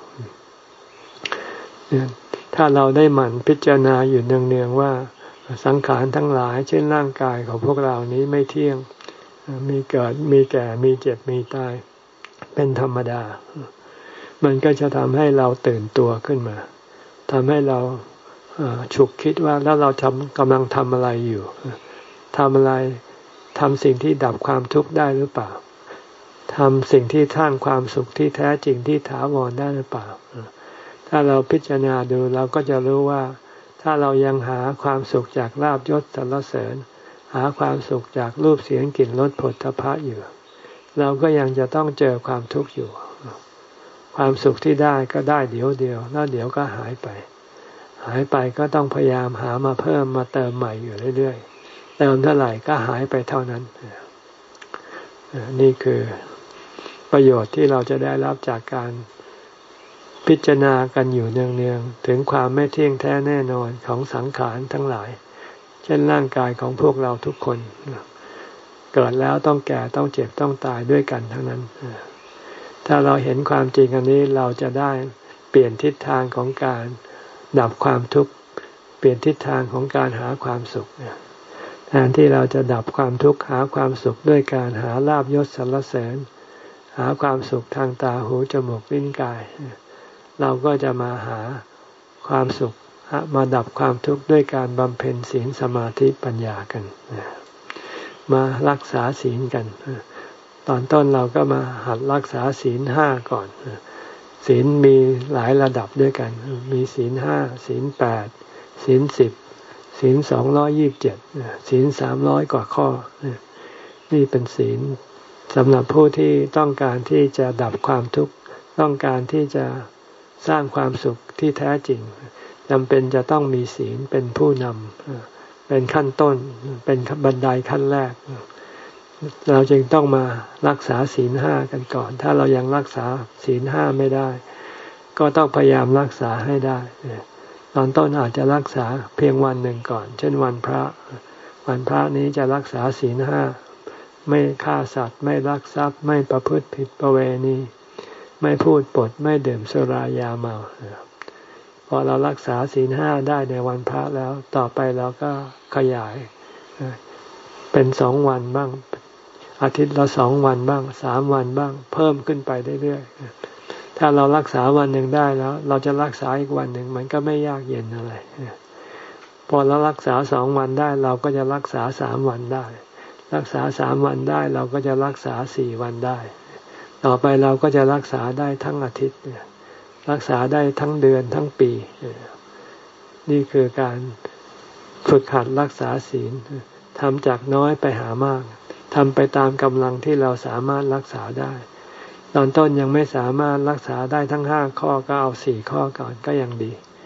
ถ้าเราได้หมั่นพิจารณาอยู่เนืองๆว่าสังขารทั้งหลายเช่นร่างกายของพวกเรานี้ไม่เที่ยงมีเกิดมีแก่มีเจ็บมีตายเป็นธรรมดามันก็จะทำให้เราตื่นตัวขึ้นมาทำให้เราฉุกคิดว่าแล้วเราทำกำลังทำอะไรอยู่ทำอะไรทำสิ่งที่ดับความทุกข์ได้หรือเปล่าทำสิ่งที่สร้างความสุขที่แท้จริงที่ถาวรได้หรือเปล่าถ้าเราพิจารณาดูเราก็จะรู้ว่าถ้าเรายังหาความสุขจากลาภยศสรรเสริญหาความสุขจากรูปเสียงกลิ่นรสผลทพะอยู่เราก็ยังจะต้องเจอความทุกข์อยู่ความสุขที่ได้ก็ได้เดี๋ยวเดียวแล้วเดี๋ยวก็หายไปหายไปก็ต้องพยายามหามาเพิ่มมาเติมใหม่อยู่เรื่อยๆเติมเท่าไหร่ก็หายไปเท่านั้นนี่คือประโยชน์ที่เราจะได้รับจากการพิจารณากันอยู่เนืองๆถึงความไม่เที่ยงแท้แน่นอนของสังขารทั้งหลายเช่นร่างกายของพวกเราทุกคนเกิดแล้วต้องแก่ต้องเจ็บต้องตายด้วยกันทั้งนั้นถ้าเราเห็นความจริงอันนี้เราจะได้เปลี่ยนทิศทางของการดับความทุกข์เปลี่ยนทิศทางของการหาความสุขแทนที่เราจะดับความทุกข์หาความสุขด้วยการหาลาภยศสรรเสริญหาความสุขทางตาหูจมูกลิ้นกายเราก็จะมาหาความสุขมาดับความทุกข์ด้วยการบำเพ็ญศีลสมาธิปัญญากันมารักษาศีลกันตอนต้นเราก็มาหัดรักษาศีลห้าก่อนศีลมีหลายระดับด้วยกันมีศีลห้าศีลแปดศีลสิบศีลสองร้อยยี่สิบเจ็ดศีลสามร้อยกว่าข้อนี่เป็นศีลสำหรับผู้ที่ต้องการที่จะดับความทุกข์ต้องการที่จะสร้างความสุขที่แท้จริงจำเป็นจะต้องมีศีลเป็นผู้นำเป็นขั้นต้นเป็นบันไดขั้นแรกเราจึงต้องมารักษาศีลห้ากันก่อนถ้าเรายังรักษาศีลห้าไม่ได้ก็ต้องพยายามรักษาให้ได้ตอนต้นอาจจะรักษาเพียงวันหนึ่งก่อนเช่นวันพระวันพระนี้จะรักษาศีลห้าไม่ฆ่าสัตว์ไม่ลักทรัพย์ไม่ประพฤติผิดประเวณีไม่พูดปดไม่ดื่มสุรายาเมาพอเรารักษาศีลห้าได้ในวันพระแล้วต่อไปเราก็ขยายเป็นสองวันบ้างอาทิตย์ละสองวันบ้างสามวันบ้างเพิ่มขึ้นไปเรื่อยๆถ้าเรารักษาวันหนึ่งได้แล้วเราจะรักษาอีกวันหนึ่งมันก็ไม่ยากเย็นอะไรพอเรารักษาสองวันได้เราก็จะรักษาสามวันได้รักษาสามวันได้เราก็จะรักษาสี่วันได้ต่อไปเราก็จะรักษาได้ทั้งอาทิตย์รักษาได้ทั้งเดือนทั้งปีนี่คือการฝึกหัดรักษาศีลทำจากน้อยไปหามากทำไปตามกำลังที่เราสามารถรักษาได้ตอนต้นยังไม่สามารถรักษาได้ทั้งห้าข้อก็เอาสี่ข้อก่อนก็ยังดี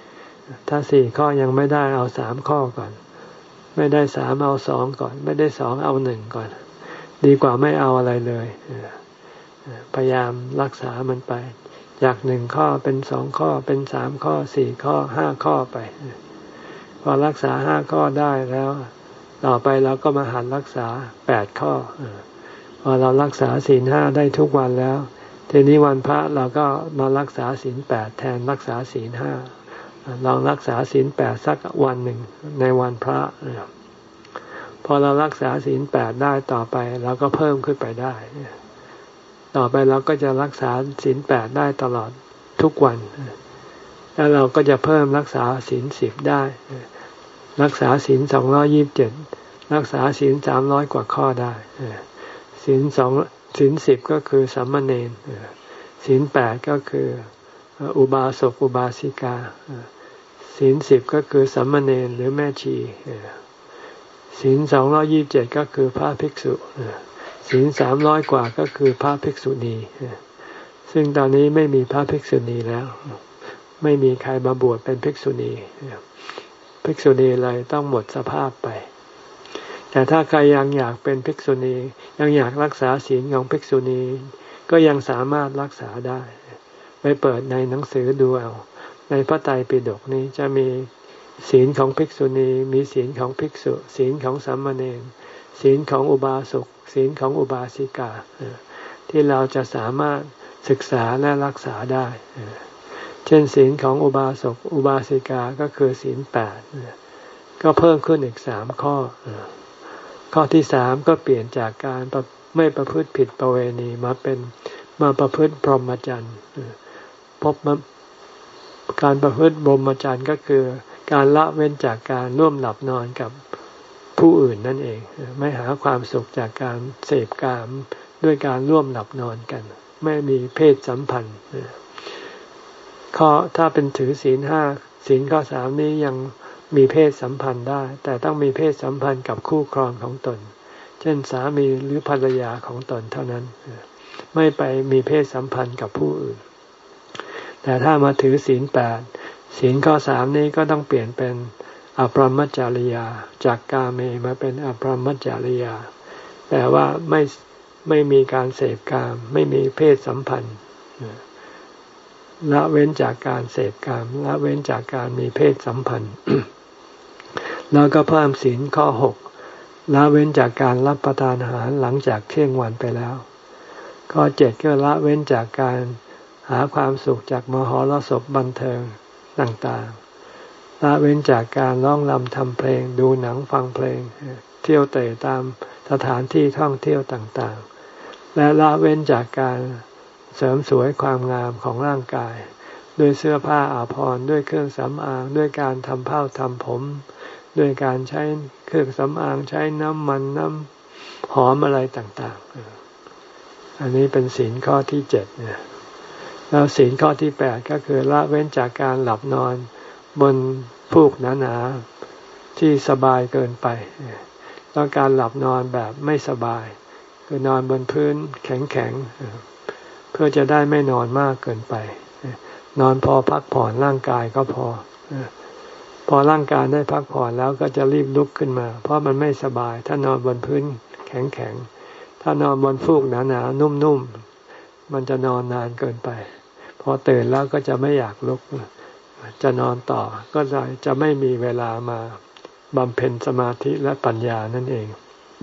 ถ้าสี่ข้อยังไม่ได้เอาสามข้อก่อนไม่ได้สามเอาสองก่อนไม่ได้สองเอาหนึ่งก่อนดีกว่าไม่เอาอะไรเลยพยายามรักษามันไปจากหนึ่งข้อเป็นสองข้อเป็นสามข้อสี่ข้อห้าข้อไปพอรักษาห้าข้อได้แล้วต่อไปเราก็มาหัดรักษาแปดข้อพอเรารักษาศีลห้าได้ทุกวันแล้วทีนี้วันพระเราก็มารักษาศีลแปดแทนรักษาศีลห้าลองรักษาศีลแปดสักวันหนึ่งในวันพระพอเรารักษาศีลแปดได้ต่อไปเราก็เพิ่มขึ้นไปได้ต่อไปเราก็จะรักษาศีลแปดได้ตลอดทุกวันแล้วเราก็จะเพิ่มรักษาศีลสิบได้รักษาศีลสองร้อยยี่สิบเจ็ดรักษาศีลสามร้อยกว่าข้อได้ศีลสองศีลสิบก็คือสัมมเนรศีลแปดก็คืออุบาสกอุบาสิกาศีลสิบก็คือสัมมเนรหรือแม่ชีศีลสองร้อยยี่สิบเจ็ดก็คือพระภิกษุศีลสามร้อยกว่าก็คือพระภิกษุณีซึ่งตอนนี้ไม่มีพระภิกษุณีแล้วไม่มีใครมาบวชเป็นภิกษุณีภิกษุณีเลยต้องหมดสภาพไปแต่ถ้าใครยังอยากเป็นภิกษุณียังอยากรักษาศีลของภิกษุณีก็ยังสามารถรักษาได้ไปเปิดในหนังสือดูเอาในพระไตรปิฎกนี้จะมีศีลของภิกษุณีมีศีลของภิกษุศีลของสามเณรศีลของอุบาสกศีลของอุบาสิกาที่เราจะสามารถศึกษาและรักษาได้เช่นศีลของอุบาสกอุบาสิกาก็คือศีลแปดก็เพิ่มขึ้นอีกสามข้อข้อที่สามก็เปลี่ยนจากการไม่ประพฤติผิดประเวณีมาเป็นมาประพฤติพรหมจรรย์พบการประพฤติพรหมจรรย์ก็คือการละเว้นจากการร่วมหลับนอนกับผู้อื่นนั่นเองไม่หาความสุขจากการเสพกามด้วยการร่วมหลับนอนกันไม่มีเพศสัมพันธ์ข้อถ้าเป็นถือศีลห้าศีลข้อสามนี้ยังมีเพศสัมพันธ์ได้แต่ต้องมีเพศสัมพันธ์กับคู่ครองของตนเช่นสามีหรือภรรยาของตนเท่านั้นไม่ไปมีเพศสัมพันธ์กับผู้อื่นแต่ถ้ามาถือศีลแปดศีลข้อสามนี้ก็ต้องเปลี่ยนเป็นอภรรมจริยาจากกาเมมาเป็นอภรรมจริยาแปลว่าไม่ไม่มีการเสพกามไม่มีเพศสัมพันธ์ละเว้นจากการเสพกามละเว้นจากการมีเพศสัมพันธ์ แล้วก็เพิ่มศีลข้อหกละเว้นจากการรับประทานอาหารหลังจากเที่ยงวันไปแล้วข้อเจ็ดก็ละเว้นจากการหาความสุขจากมหรสพบันเทิงต่างๆละเว้นจากการร้องรำทำเพลงดูหนังฟังเพลงเที่ยวเตะตามสถานที่ท่องเที่ยวต่างๆและละเว้นจากการเสริมสวยความงามของร่างกายด้วยเสื้อผ้าอาภรณ์ด้วยเครื่องสำอางด้วยการทำเผ้าทำผมด้วยการใช้เครื่องสำอางใช้น้ำมันน้ำหอมอะไรต่างๆอันนี้เป็นศีลข้อที่เจ็ดเนี่ยแล้วศีลข้อที่แปดก็คือละเว้นจากการหลับนอนบนฟูกหนาๆที่สบายเกินไปต้องการหลับนอนแบบไม่สบายคือนอนบนพื้นแข็งๆเพื่อจะได้ไม่นอนมากเกินไปนอนพอพักผ่อนร่างกายก็พอพอร่างกายได้พักผ่อนแล้วก็จะรีบลุกขึ้นมาเพราะมันไม่สบายถ้านอนบนพื้นแข็งๆถ้านอนบนฟูกหนาๆนุ่มๆมันจะนอนนานเกินไปพอตื่นแล้วก็จะไม่อยากลุกจะนอนต่อก็จะจะไม่มีเวลามาบำเพ็ญสมาธิและปัญญานั่นเอง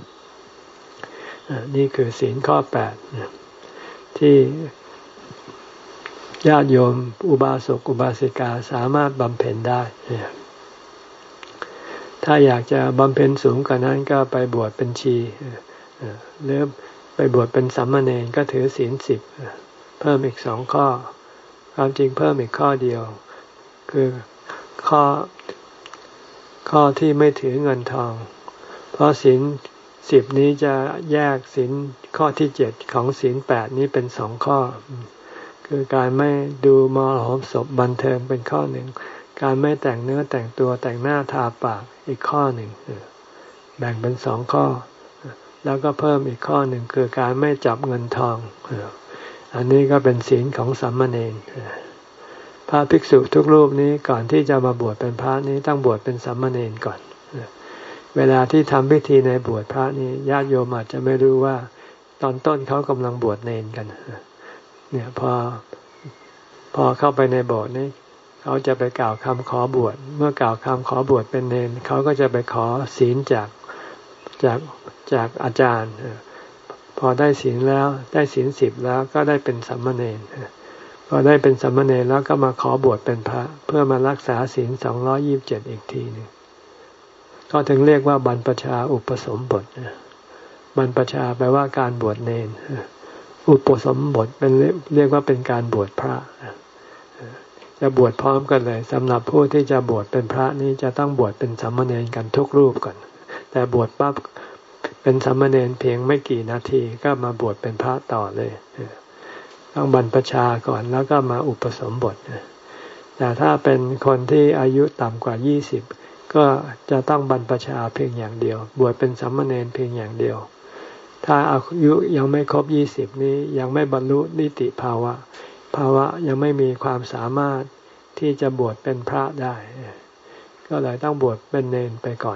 นี่คือศีลข้อแปดที่ญาติโยมอุบาสกอุบาสิกาสามารถบำเพ็ญได้ถ้าอยากจะบำเพ็ญสูงกว่านั้นก็ไปบวชเป็นชีหรือไปบวชเป็นสามเณรก็ถือศีลสิบเพิ่มอีกสองข้อความจริงเพิ่มอีกข้อเดียวคือข้อข้อที่ไม่ถือเงินทองเพราะศีลสิบนี้จะแยกศีลข้อที่เจ็ดของศีลแปดนี้เป็นสองข้อคือการไม่ดูมหรสพบันเทิงเป็นข้อหนึ่งการไม่แต่งเนื้อแต่งตัวแต่งหน้าทาปากอีกข้อหนึ่งแบ่งเป็นสองข้อแล้วก็เพิ่มอีกข้อหนึ่งคือการไม่จับเงินทองอันนี้ก็เป็นศีลของสามเณรพพระภิกษุทุกรูปนี้ก่อนที่จะมาบวชเป็นพระนี้ต้องบวชเป็นสามเณรก่อนเวลาที่ทำพิธีในบวชพระนี้ญาติโยมอาจจะไม่รู้ว่าตอนต้นเขากำลังบวชเนรกันเนี่ยพอพอเข้าไปในโบสถ์นี้เขาจะไปกล่าวคำขอบวชเมื่อกล่าวคำขอบวชเป็นเนรเขาก็จะไปขอศีลจากจากจากอาจารย์พอได้ศีลแล้วได้ศีลสิบแล้วก็ได้เป็นสามเณรพอได้เป็นสามเณรแล้วก็มาขอบวชเป็นพระเพื่อมารักษาศีลสองร้อยยี่สิบเจ็ดอีกทีนึงก็ถึงเรียกว่าบรรพชาอุปสมบทบรรพชาแปลว่าการบวชเนรอุปสมบทเป็นเรียกว่าเป็นการบวชพระจะบวชพร้อมกันเลยสำหรับผู้ที่จะบวชเป็นพระนี้จะต้องบวชเป็นสามเณรกันทุกรูปก่อนแต่บวชปั๊บเป็นสามเณรเพียงไม่กี่นาทีก็มาบวชเป็นพระต่อเลยต้องบรรพชาก่อนแล้วก็มาอุปสมบทแต่ถ้าเป็นคนที่อายุต่ำกว่ายี่สิบก็จะต้องบรรพชาเพียงอย่างเดียวบวชเป็นสามเณรเพียงอย่างเดียวถ้าอายุยังไม่ครบยี่สิบนี้ยังไม่บรรลุนิติภาวะภาวะยังไม่มีความสามารถที่จะบวชเป็นพระได้ก็เลยต้องบวชเป็นเณรไปก่อน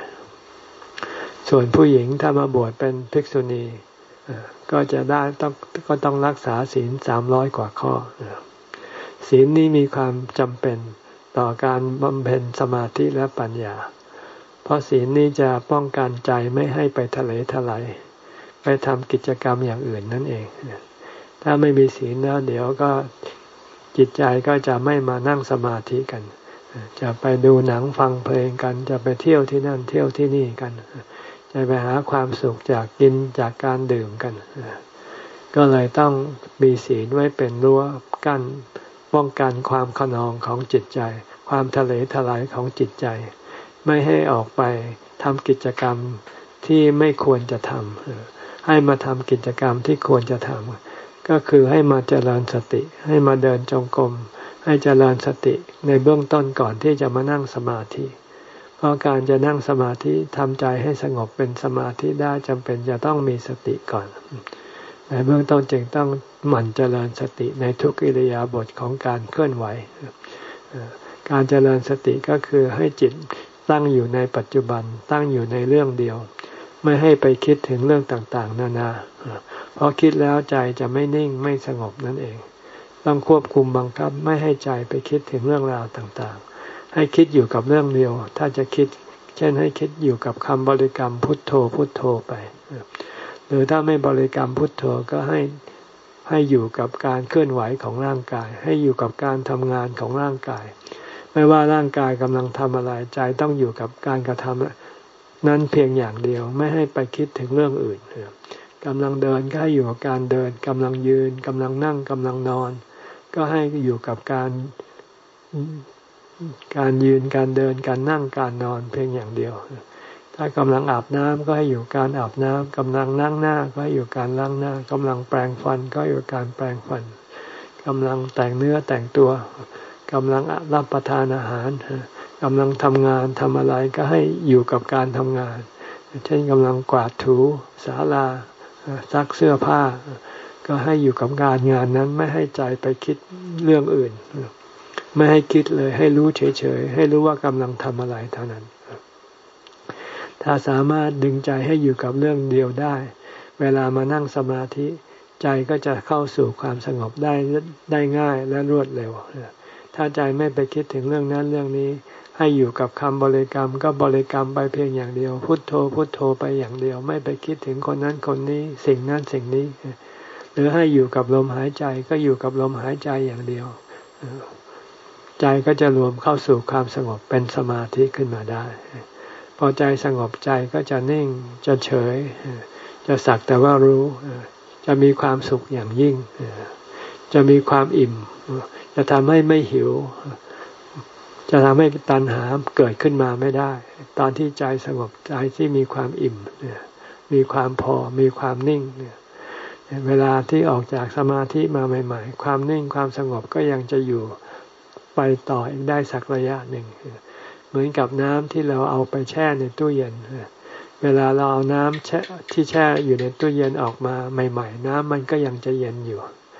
ส่วนผู้หญิงถ้ามาบวชเป็นภิกษุณีก็จะได้ต้องก็ต้องรักษาศีลสามร้อยกว่าข้อศีลนี้มีความจำเป็นต่อการบำเพ็ญสมาธิและปัญญาเพราะศีลนี้จะป้องกันใจไม่ให้ไปทะเลทลายไปทำกิจกรรมอย่างอื่นนั่นเองถ้าไม่มีศีลแล้วเดี๋ยวก็จิตใจก็จะไม่มานั่งสมาธิกันจะไปดูหนังฟังเพลงกันจะไปเที่ยวที่นั่นเที่ยวที่นี่กันจะไปหาความสุขจากกินจากการดื่มกันก็เลยต้องมีศีลไว้เป็นรั้วกั้นป้องกันความขนองของจิตใจความทะเลทลายของจิตใจไม่ให้ออกไปทำกิจกรรมที่ไม่ควรจะทำให้มาทำกิจกรรมที่ควรจะทำก็คือให้มาเจริญสติให้มาเดินจงกรมให้เจริญสติในเบื้องต้นก่อนที่จะมานั่งสมาธิเพราะการจะนั่งสมาธิทำใจให้สงบเป็นสมาธิได้จำเป็นจะต้องมีสติก่อนในเบื้องต้นจึงต้องหมั่นเจริญสติในทุกอิริยาบถของการเคลื่อนไหวการเจริญสติก็คือให้จิตตั้งอยู่ในปัจจุบันตั้งอยู่ในเรื่องเดียวไม่ให้ไปคิดถึงเรื่องต่างๆนานาเพราะคิดแล้วใจจะไม่นิ่งไม่สงบนั่นเองต้องควบคุมบังคับไม่ให้ใจไปคิดถึงเรื่องราวต่างๆให้คิดอยู่กับเรื่องเดียวถ้าจะคิดเช่นให้คิดอยู่กับคำบริกรรมพุทโธพุทโธไปหรือถ้าไม่บริกรรมพุทโธก็ให้ให้อยู่กับการเคลื่อนไหวของร่างกายให้อยู่กับการทำงานของร่างกายไม่ว่าร่างกายกำลังทำอะไรใจต้องอยู่กับการกระทำนั้นเพียงอย่างเดียวไม่ให้ไปคิดถึงเรื่องอื่นกำลังเดินก็ให้อยู่กับการเดินกำลังยืนกำลังนั่งกำลังนอนก็ให้อยู่กับการการยืนการเดินการนั่งการนอนเพียงอย่างเดียวถ้ากำลังอาบน้ำก็ให้อยู่การอาบน้ำกำลังล้างหน้าก็ให้อยู่การล้างหน้ากำลังแปรงฟันก็อยู่การแปรงฟันกำลังแต่งเนื้อแต่งตัวกำลังรับประทานอาหารกำลังทำงานทำอะไรก็ให้อยู่กับการทำงานเช่นกำลังกวาดถูศาลาซักเสื้อผ้าก็ให้อยู่กับการงานนั้นไม่ให้ใจไปคิดเรื่องอื่นไม่ให้คิดเลยให้รู้เฉยๆให้รู้ว่ากำลังทำอะไรเท่านั้นถ้าสามารถดึงใจให้อยู่กับเรื่องเดียวได้เวลามานั่งสมาธิใจก็จะเข้าสู่ความสงบได้ได้ง่ายและรวดเร็วถ้าใจไม่ไปคิดถึงเรื่องนั้นเรื่องนี้ให้อยู่กับคำบริกรรมก็บริกรรมไปเพียงอย่างเดียวพุทโธพุทโธไปอย่างเดียวไม่ไปคิดถึงคนนั้นคนนี้สิ่งนั้นสิ่งนี้หรือให้อยู่กับลมหายใจก็อยู่กับลมหายใจอย่างเดียวใจก็จะรวมเข้าสู่ความสงบเป็นสมาธิขึ้นมาได้พอใจสงบใจก็จะนิ่งจะเฉยจะสักแต่ว่ารู้จะมีความสุขอย่างยิ่งจะมีความอิ่มจะทำให้ไม่หิวจะทำให้ตัณหาเกิดขึ้นมาไม่ได้ตอนที่ใจสงบใจที่มีความอิ่มมีความพอมีความนิ่งเวลาที่ออกจากสมาธิมาใหม่ๆความนิ่งความสงบก็ยังจะอยู่ไปต่ออีกได้สักระยะหนึ่งเหมือนกับน้ำที่เราเอาไปแช่ในตู้เย็นเวลาเราเอาน้ำแช่ที่แช่อยู่ในตู้เย็นออกมาใหม่ๆน้ำมันก็ยังจะเย็นอยู่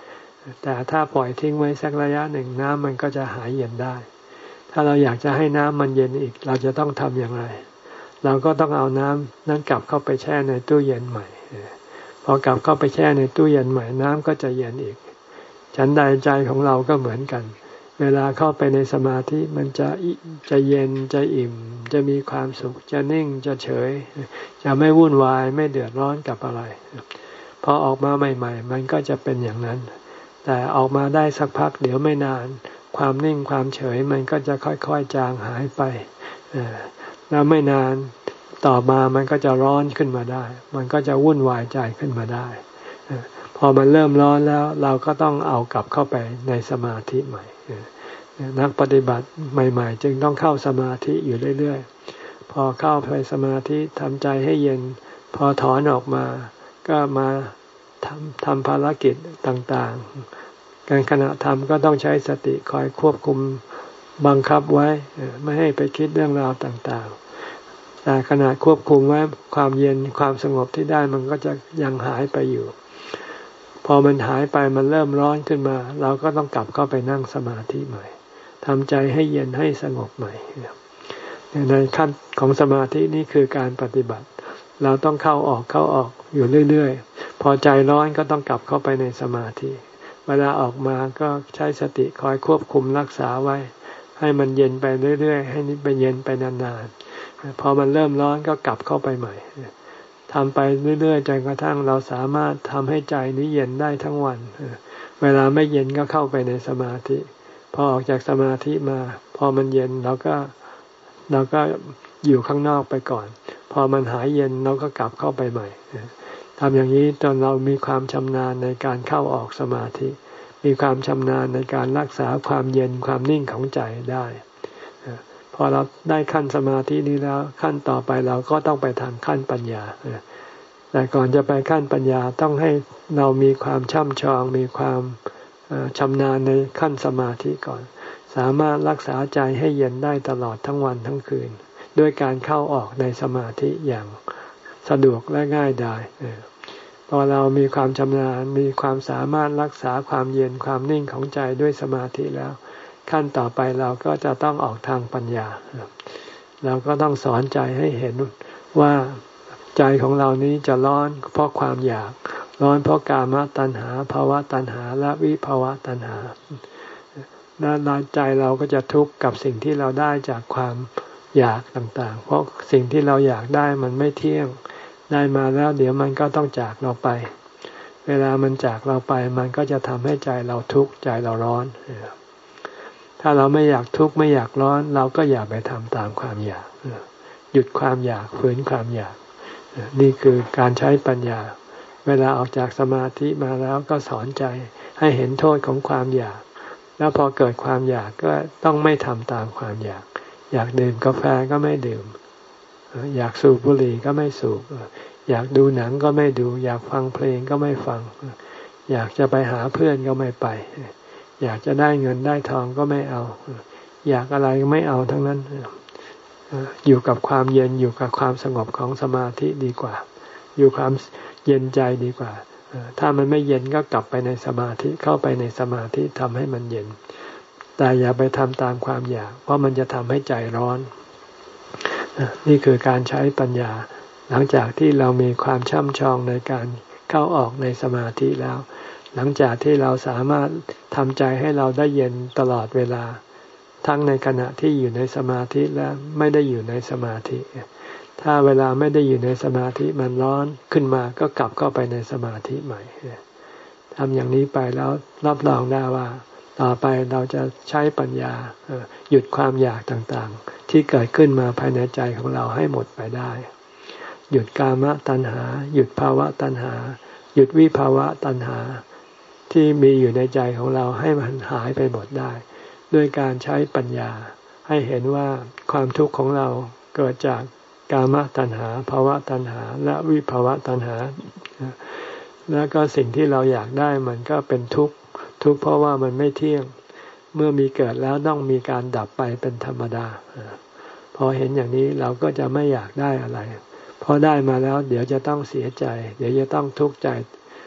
แต่ถ้าปล่อยทิ้งไว้สักระยะหนึ่งน้ำมันก็จะหายเย็นได้ถ้าเราอยากจะให้น้ำมันเย็นอีกเราจะต้องทำอย่างไรเราก็ต้องเอาน้ำนั้นกลับเข้าไปแช่ในตู้เย็นใหม่พอกลับเข้าไปแช่ในตู้เย็นใหม่น้ำก็จะเย็นอีกฉันใดใจของเราก็เหมือนกันเวลาเข้าไปในสมาธิมันจะจะเย็นจะอิ่มจะมีความสุขจะนิ่งจะเฉยจะไม่วุ่นวายไม่เดือดร้อนกับอะไรพอออกมาใหม่ๆมันก็จะเป็นอย่างนั้นแต่ออกมาได้สักพักเดี๋ยวไม่นานความนิ่งความเฉยมันก็จะค่อยๆจางหายไปแล้วไม่นานต่อมามันก็จะร้อนขึ้นมาได้มันก็จะวุ่นวายใจขึ้นมาได้พอมันเริ่มร้อนแล้วเราก็ต้องเอากลับเข้าไปในสมาธิใหม่นักปฏิบัติใหม่ๆจึงต้องเข้าสมาธิอยู่เรื่อยๆพอเข้าไปสมาธิทำใจให้เย็นพอถอนออกมาก็มาทำทำภารกิจต่างๆการขณะทำก็ต้องใช้สติคอยควบคุมบังคับไว้ไม่ให้ไปคิดเรื่องราวต่างๆแต่ขณะควบคุมไว้ความเย็นความสงบที่ได้มันก็จะยังหายไปอยู่พอมันหายไปมันเริ่มร้อนขึ้นมาเราก็ต้องกลับเข้าไปนั่งสมาธิใหม่ทำใจให้เย็นให้สงบใหม่ในขั้นของสมาธินี่คือการปฏิบัติเราต้องเข้าออกเข้าออกอยู่เรื่อยๆพอใจร้อนก็ต้องกลับเข้าไปในสมาธิเวลาออกมาก็ใช้สติคอยควบคุมรักษาไว้ให้มันเย็นไปเรื่อยๆให้นี่เป็นเย็นไปนานๆพอมันเริ่มร้อนก็กลับเข้าไปใหม่ทำไปเรื่อยๆจนกระทั่งเราสามารถทำให้ใจนี้เย็นได้ทั้งวันเวลาไม่เย็นก็เข้าไปในสมาธิพอออกจากสมาธิมาพอมันเย็นเราก็เราก็อยู่ข้างนอกไปก่อนพอมันหายเย็นเราก็กลับเข้าไปใหม่ทำอย่างนี้จนเรามีความชำนาญในการเข้าออกสมาธิมีความชำนาญในการรักษาความเย็นความนิ่งของใจได้พอเราได้ขั้นสมาธินี้แล้วขั้นต่อไปเราก็ต้องไปทางขั้นปัญญาแต่ก่อนจะไปขั้นปัญญาต้องให้เรามีความช่ำชองมีความชำนาญในขั้นสมาธิก่อนสามารถรักษาใจให้เย็นได้ตลอดทั้งวันทั้งคืนด้วยการเข้าออกในสมาธิอย่างสะดวกและง่ายดายพอเรามีความชำนาญมีความสามารถรักษาความเย็นความนิ่งของใจด้วยสมาธิแล้วขั้นต่อไปเราก็จะต้องออกทางปัญญาเราก็ต้องสอนใจให้เห็นว่าใจของเรานี้จะร้อนเพราะความอยากร้อนเพราะกามตัณหาภาวะตัณหาและวิภาวะตัณหาและใจเราก็จะทุกข์กับสิ่งที่เราได้จากความอยากต่างๆเพราะสิ่งที่เราอยากได้มันไม่เที่ยงได้มาแล้วเดี๋ยวมันก็ต้องจากเราไปเวลามันจากเราไปมันก็จะทำให้ใจเราทุกข์ใจเราร้อนถ้าเราไม่อยากทุกข์ไม่อยากร้อนเราก็อย่าไปทำตามความอยากหยุดความอยากฝืนความอยากนี่คือการใช้ปัญญาเวลาออกจากสมาธิมาแล้วก็สอนใจให้เห็นโทษของความอยากแล้วพอเกิดความอยากก็ต้องไม่ทำตามความอยากอยากดื่มกาแฟก็ไม่ดื่มอยากสูบบุหรี่ก็ไม่สูบอยากดูหนังก็ไม่ดูอยากฟังเพลงก็ไม่ฟังอยากจะไปหาเพื่อนก็ไม่ไปอยากจะได้เงินได้ทองก็ไม่เอาอยากอะไรก็ไม่เอาทั้งนั้นอยู่กับความเย็นอยู่กับความสงบของสมาธิดีกว่าอยู่ความเย็นใจดีกว่าถ้ามันไม่เย็นก็กลับไปในสมาธิเข้าไปในสมาธิทำให้มันเย็นแต่อย่าไปทำตามความอยากเพราะมันจะทำให้ใจร้อนนี่คือการใช้ปัญญาหลังจากที่เรามีความช่ำชองในการเข้าออกในสมาธิแล้วหลังจากที่เราสามารถทำใจให้เราได้เย็นตลอดเวลาทั้งในขณะที่อยู่ในสมาธิและไม่ได้อยู่ในสมาธิถ้าเวลาไม่ได้อยู่ในสมาธิมันร้อนขึ้นมาก็กลับเข้าไปในสมาธิใหม่ทำอย่างนี้ไปแล้วรับรองได้ว่าต่อไปเราจะใช้ปัญญาหยุดความอยากต่างๆที่เกิดขึ้นมาภายในใจของเราให้หมดไปได้หยุดกามตัณหาหยุดภาวะตัณหาหยุดวิภาวะตัณหาที่มีอยู่ในใจของเราให้มันหายไปหมดได้ด้วยการใช้ปัญญาให้เห็นว่าความทุกข์ของเราเกิดจากกามตัณหาภาวะตัณหาและวิภาวะตัณหาแล้วก็สิ่งที่เราอยากได้มันก็เป็นทุกข์ทุกข์เพราะว่ามันไม่เที่ยงเมื่อมีเกิดแล้วต้องมีการดับไปเป็นธรรมดาพอเห็นอย่างนี้เราก็จะไม่อยากได้อะไรพอได้มาแล้วเดี๋ยวจะต้องเสียใจเดี๋ยวจะต้องทุกข์ใจ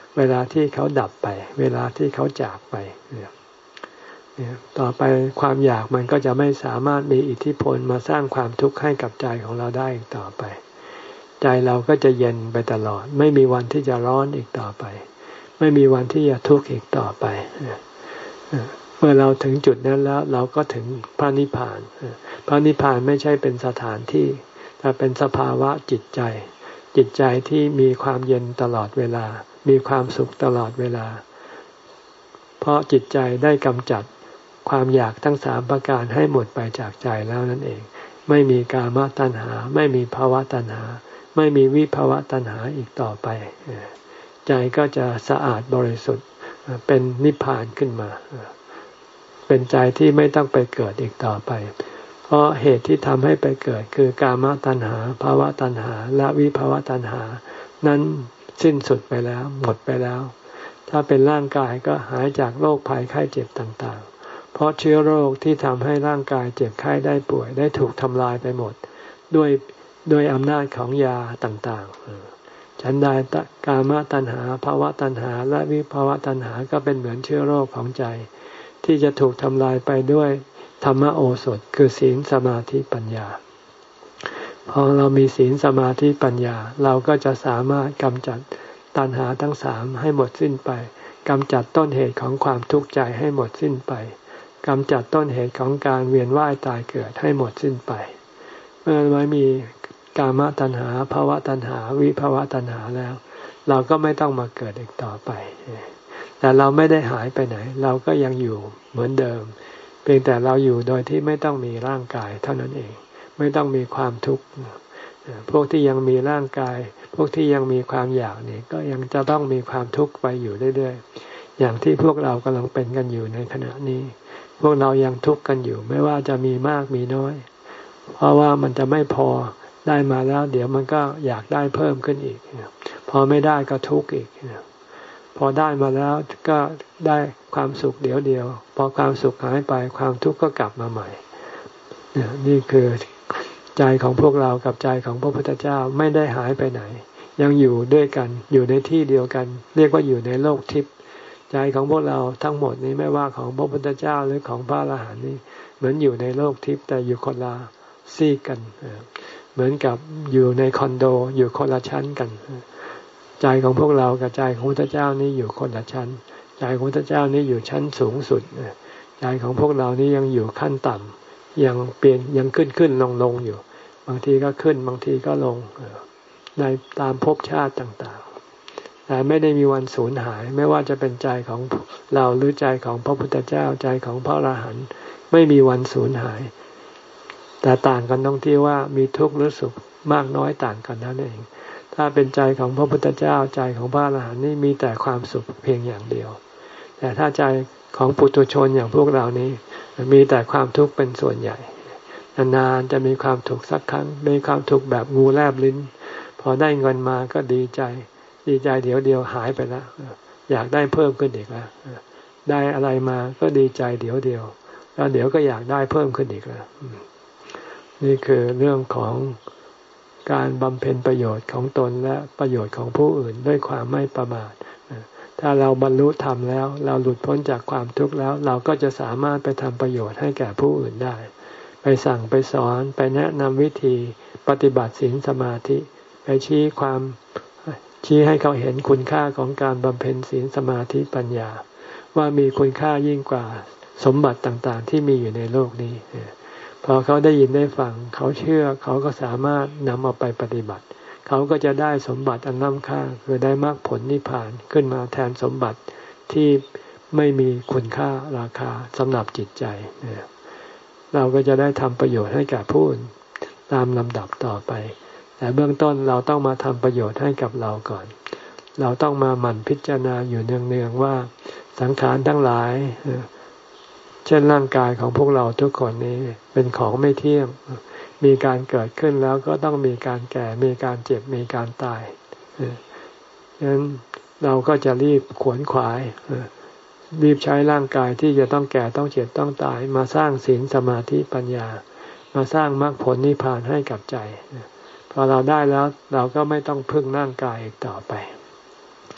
เวลาที่เขาดับไปเวลาที่เขาจากไปเนี่ยต่อไปความอยากมันก็จะไม่สามารถมีอิทธิพลมาสร้างความทุกข์ให้กับใจของเราได้อีกต่อไปใจเราก็จะเย็นไปตลอดไม่มีวันที่จะร้อนอีกต่อไปไม่มีวันที่จะทุกข์อีกต่อไปเมื่อเราถึงจุดนั้นแล้วเราก็ถึงพระนิพพานพระนิพพานไม่ใช่เป็นสถานที่แต่เป็นสภาวะจิตใจจิตใจที่มีความเย็นตลอดเวลามีความสุขตลอดเวลาเพราะจิตใจได้กำจัดความอยากทั้งสามประการให้หมดไปจากใจแล้วนั่นเองไม่มีกามตัณหาไม่มีภวตัณหาไม่มีวิภวตัณหาอีกต่อไปใจก็จะสะอาดบริสุทธิ์เป็นนิพพานขึ้นมาเป็นใจที่ไม่ต้องไปเกิดอีกต่อไปเพราะเหตุที่ทำให้ไปเกิดคือกามตัณหาภวตัณหาและวิภวตัณหานั้นสิ้นสุดไปแล้วหมดไปแล้วถ้าเป็นร่างกายก็หายจากโรคภัยไข้เจ็บต่างๆเพราะเชื้อโรคที่ทำให้ร่างกายเจ็บไข้ได้ป่วยได้ถูกทำลายไปหมดด้วยด้วยอำนาจของยาต่างๆฉันใดกามตัณหาภวตัณหาและวิภวตัณหาก็เป็นเหมือนเชื้อโรคของใจที่จะถูกทำลายไปด้วยธรรมโอสถคือศีลสมาธิปัญญาพอเรามีศีลสมาธิปัญญาเราก็จะสามารถกำจัดตัณหาทั้งสามให้หมดสิ้นไปกำจัดต้นเหตุของความทุกข์ใจให้หมดสิ้นไปกำจัดต้นเหตุของการเวียนว่ายตายเกิดให้หมดสิ้นไปเมื่อไม่มีกามตัณหาภวตัณหาวิภวตัณหาแล้วเราก็ไม่ต้องมาเกิดอีกต่อไปแต่เราไม่ได้หายไปไหนเราก็ยังอยู่เหมือนเดิมเพียงแต่เราอยู่โดยที่ไม่ต้องมีร่างกายเท่านั้นเองไม่ต้องมีความทุกข์พวกที่ยังมีร่างกายพวกที่ยังมีความอยากนี่ก็ยังจะต้องมีความทุกข์ไปอยู่เรื่อยๆอย่างที่พวกเรากำลังเป็นกันอยู่ในขณะนี้พวกเรายังทุกข์กันอยู่ไม่ว่าจะมีมากมีน้อยเพราะว่ามันจะไม่พอได้มาแล้วเดี๋ยวมันก็อยากได้เพิ่มขึ้นอีกพอไม่ได้ก็ทุกข์อีกพอได้มาแล้วก็ได้ความสุขเดี๋ยวเดียวพอความสุขหายไปความทุกข์ก็กลับมาใหม่นี่คือใจของพวกเรากับใจของพระพุทธเจ้าไม่ได้หายไปไหนยังอยู่ด้วยกันอยู่ในที่เดียวกันเรียกว่าอยู่ในโลกทิพย์ใจของพวกเราทั้งหมดนี้ไม่ว่าของพระพุทธเจ้าหรือของพระอรหันต์นี่เหมือนอยู่ในโลกทิพย์แต่อยู่คนละซีกกันเหมือนกับอยู่ในคอนโดอยู่คนละชั้นกันใจของพวกเรากับใจของพระพุทธเจ้านี่อยู่คนละชั้นใจของพระพุทธเจ้านี่อยู่ชั้นสูงสุดใจของพวกเรานี่ยังอยู่ขั้นต่ำยังเปลี่ยนยังขึ้นขึ้นลงลงอยู่บางทีก็ขึ้นบางทีก็ลงในตามภพชาติต่างๆแต่ไม่ได้มีวันสูญหายไม่ว่าจะเป็นใจของเราหรือใจของพระพุทธเจ้าใจของพระอรหันต์ไม่มีวันสูญหายแต่ต่างกันตรงที่ว่ามีทุกข์หรือสุขมากน้อยต่างกันนั่นเองถ้าเป็นใจของพระพุทธเจ้าใจของพระอรหันต์นี่มีแต่ความสุขเพียงอย่างเดียวแต่ถ้าใจของปุถุชนอย่างพวกเรานี้มีแต่ความทุกข์เป็นส่วนใหญ่นานๆจะมีความทุกข์สักครั้งมีความทุกข์แบบงูแลบลิ้นพอได้เงินมาก็ดีใจดีใจเดี๋ยวเดียวหายไปแล้วอยากได้เพิ่มขึ้นอีกแล้วได้อะไรมาก็ดีใจเดี๋ยวเดียวแล้วเดี๋ยวก็อยากได้เพิ่มขึ้นอีกแล้วนี่คือเรื่องของการบำเพ็ญประโยชน์ของตนและประโยชน์ของผู้อื่นด้วยความไม่ประมาทถ้าเราบรรลุธรรมแล้วเราหลุดพ้นจากความทุกข์แล้วเราก็จะสามารถไปทำประโยชน์ให้แก่ผู้อื่นได้ไปสั่งไปสอนไปแนะนำวิธีปฏิบัติศีลสมาธิไปชี้ความชี้ให้เขาเห็นคุณค่าของการบำเพ็ญศีลสมาธิปัญญาว่ามีคุณค่ายิ่งกว่าสมบัติต่างๆที่มีอยู่ในโลกนี้พอเขาได้ยินได้ฟังเขาเชื่อเขาก็สามารถนำเอาไปปฏิบัติเขาก็จะได้สมบัติอันล้ำค่าคือได้มรรคผลนิพพานขึ้นมาแทนสมบัติที่ไม่มีคุณค่าราคาสำหรับจิตใจเราก็จะได้ทำประโยชน์ให้แก่ผู้อื่นตามลำดับต่อไปแต่เบื้องต้นเราต้องมาทำประโยชน์ให้กับเราก่อนเราต้องมาหมั่นพิจารณาอยู่เนืองๆว่าสังขารทั้งหลายเช่นร่างกายของพวกเราทุกคนนี้เป็นของไม่เที่ยงมีการเกิดขึ้นแล้วก็ต้องมีการแก่มีการเจ็บมีการตายฉะนั้นเราก็จะรีบขวนขวายรีบใช้ร่างกายที่จะต้องแก่ต้องเจ็บต้องตายมาสร้างศีลสมาธิปัญญามาสร้างมรรคผลนิพพานให้กับใจพอเราได้แล้วเราก็ไม่ต้องพึ่งร่างกายอีกต่อไป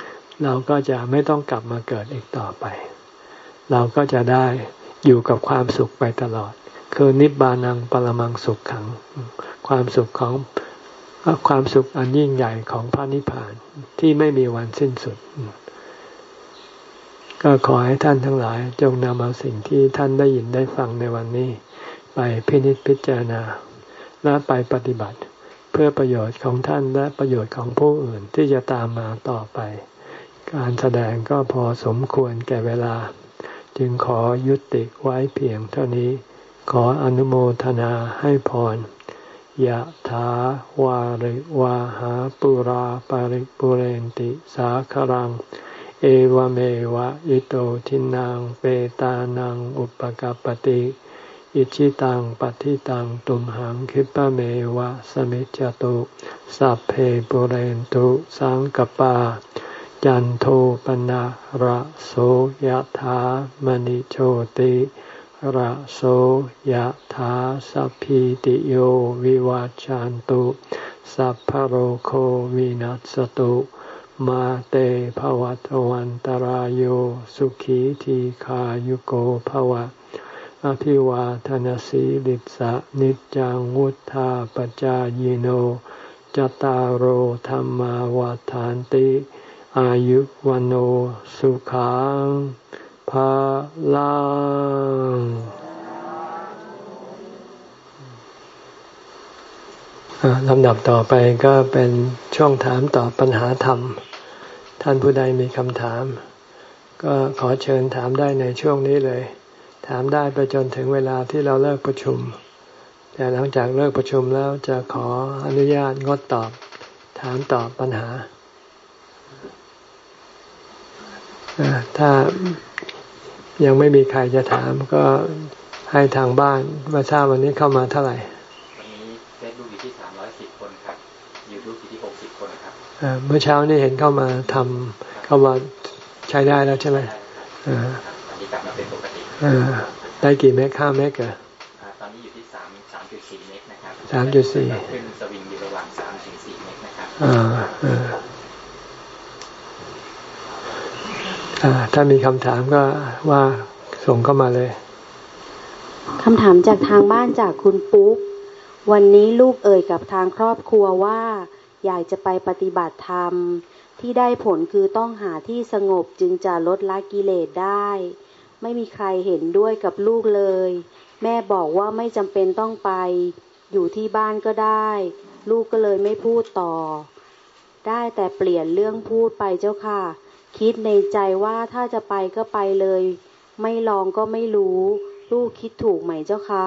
เราก็จะไม่ต้องกลับมาเกิดอีกต่อไปเราก็จะได้อยู่กับความสุขไปตลอดคือนิบานังปรมังสุขขังความสุขของความสุขอันยิ่งใหญ่ของพระนิพพานที่ไม่มีวันสิ้นสุดก็ขอให้ท่านทั้งหลายจงนำเอาสิ่งที่ท่านได้ยินได้ฟังในวันนี้ไปพินิจพิจารณาและไปปฏิบัติเพื่อประโยชน์ของท่านและประโยชน์ของผู้อื่นที่จะตามมาต่อไปการแสดงก็พอสมควรแก่เวลาจึงขอยุติไว้เพียงเท่านี้ขออนุโมทนาให้พรยะถาวาริวาหาปุราปาริปุเรนติสาครังเอวเมวะอิโตทินังเปตานังอุปกัปปติอิชิตังปฏิตังตุมหังคิปะเมวะสมิจจตุสัพเพปุเรนตุสังกปาจันโทปนะระโสยถามณิโชติระโสยถาสัพพิติโยวิวัจจันตุสัพพะโรโควินัสตุมาเตภวัตวันตารโยสุขีทีขายุโกภวะอภิวาทนาสีลิสะนิจังวุธาปจายโนจตารโหธรรมาวาทานติอายุวันโอสุขังภาลังลำดับต่อไปก็เป็นช่วงถามตอบปัญหาธรรมท่านผู้ใดมีคำถามก็ขอเชิญถามได้ในช่วงนี้เลยถามได้ไปจนถึงเวลาที่เราเลิกประชุมแต่หลังจากเลิกประชุมแล้วจะขออนุญาตงดตอบถามตอบปัญหาถ้ายังไม่มีใครจะถามก็ให้ทางบ้านมาทราบวันนี้เข้ามาเท่าไหร่วันนี้เฟซบุ๊กอยู่ที่สามร้อยสิบคนครับยูทูบอยู่ที่หกสิบคนครับเมื่อเช้านี้เห็นเข้ามาทำเข้ามาใช้ได้แล้วใช่ไหมตอนนี้กลับมาเป็นปกติได้กี่เมกห้าเมกเหรอตอนนี้อยู่ที่สามสามจุดสี่เมกนะครับสามจุดสี่ขึ้นสวิงอยู่ระหว่างสามถึงสี่เมกนะครับถ้ามีคำถามก็ว่าส่งเข้ามาเลยคำถามจากทางบ้านจากคุณปุ๊กวันนี้ลูกเอ่ยกับทางครอบครัวว่าอยากจะไปปฏิบัติธรรมที่ได้ผลคือต้องหาที่สงบจึงจะลดละกิเลสได้ไม่มีใครเห็นด้วยกับลูกเลยแม่บอกว่าไม่จำเป็นต้องไปอยู่ที่บ้านก็ได้ลูกก็เลยไม่พูดต่อได้แต่เปลี่ยนเรื่องพูดไปเจ้าค่ะคิดในใจว่าถ้าจะไปก็ไปเลยไม่ลองก็ไม่รู้ลูกคิดถูกไหมเจ้าคะ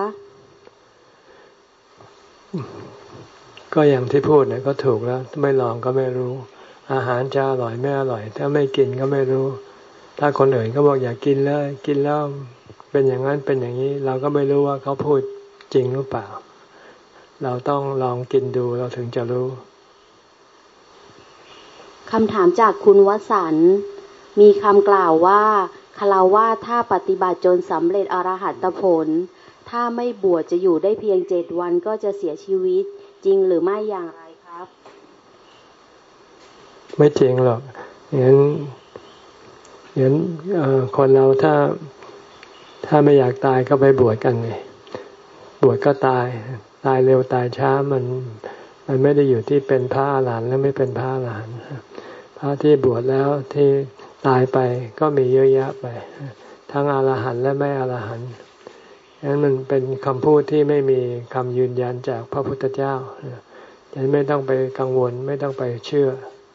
ก็อย่างที่พูดเนี่ยก็ถูกแล้วไม่ลองก็ไม่รู้อาหารจะอร่อยไม่อร่อยถ้าไม่กินก็ไม่รู้ถ้าคนอื่นก็บอกอยากกินแล้วกินแล้วเป็นอย่างนั้นเป็นอย่างนี้เราก็ไม่รู้ว่าเขาพูดจริงหรือเปล่าเราต้องลองกินดูเราถึงจะรู้คำถามจากคุณวสันต์มีคำกล่าวว่าคฤหัสถ์ถ้าปฏิบัติจนสำเร็จอรหัตผลถ้าไม่บวชจะอยู่ได้เพียงเจ็ดวันก็จะเสียชีวิตจริงหรือไม่อย่างไรครับไม่จริงหรอกงั้นงั้นคนเราถ้าถ้าไม่อยากตายก็ไปบวชกันเลยบวชก็ตายตายเร็วตายช้ามันมันไม่ได้อยู่ที่เป็นพระอรหันต์และไม่เป็นพระอรหันต์พระที่บวชแล้วที่ตายไปก็มีเยอะแยะไปทั้งอรหันต์และไม่อรหันต์งั้นมันเป็นคำพูดที่ไม่มีคำยืนยันจากพระพุทธเจ้าฉะนั้นไม่ต้องไปกังวลไม่ต้องไปเชื่อ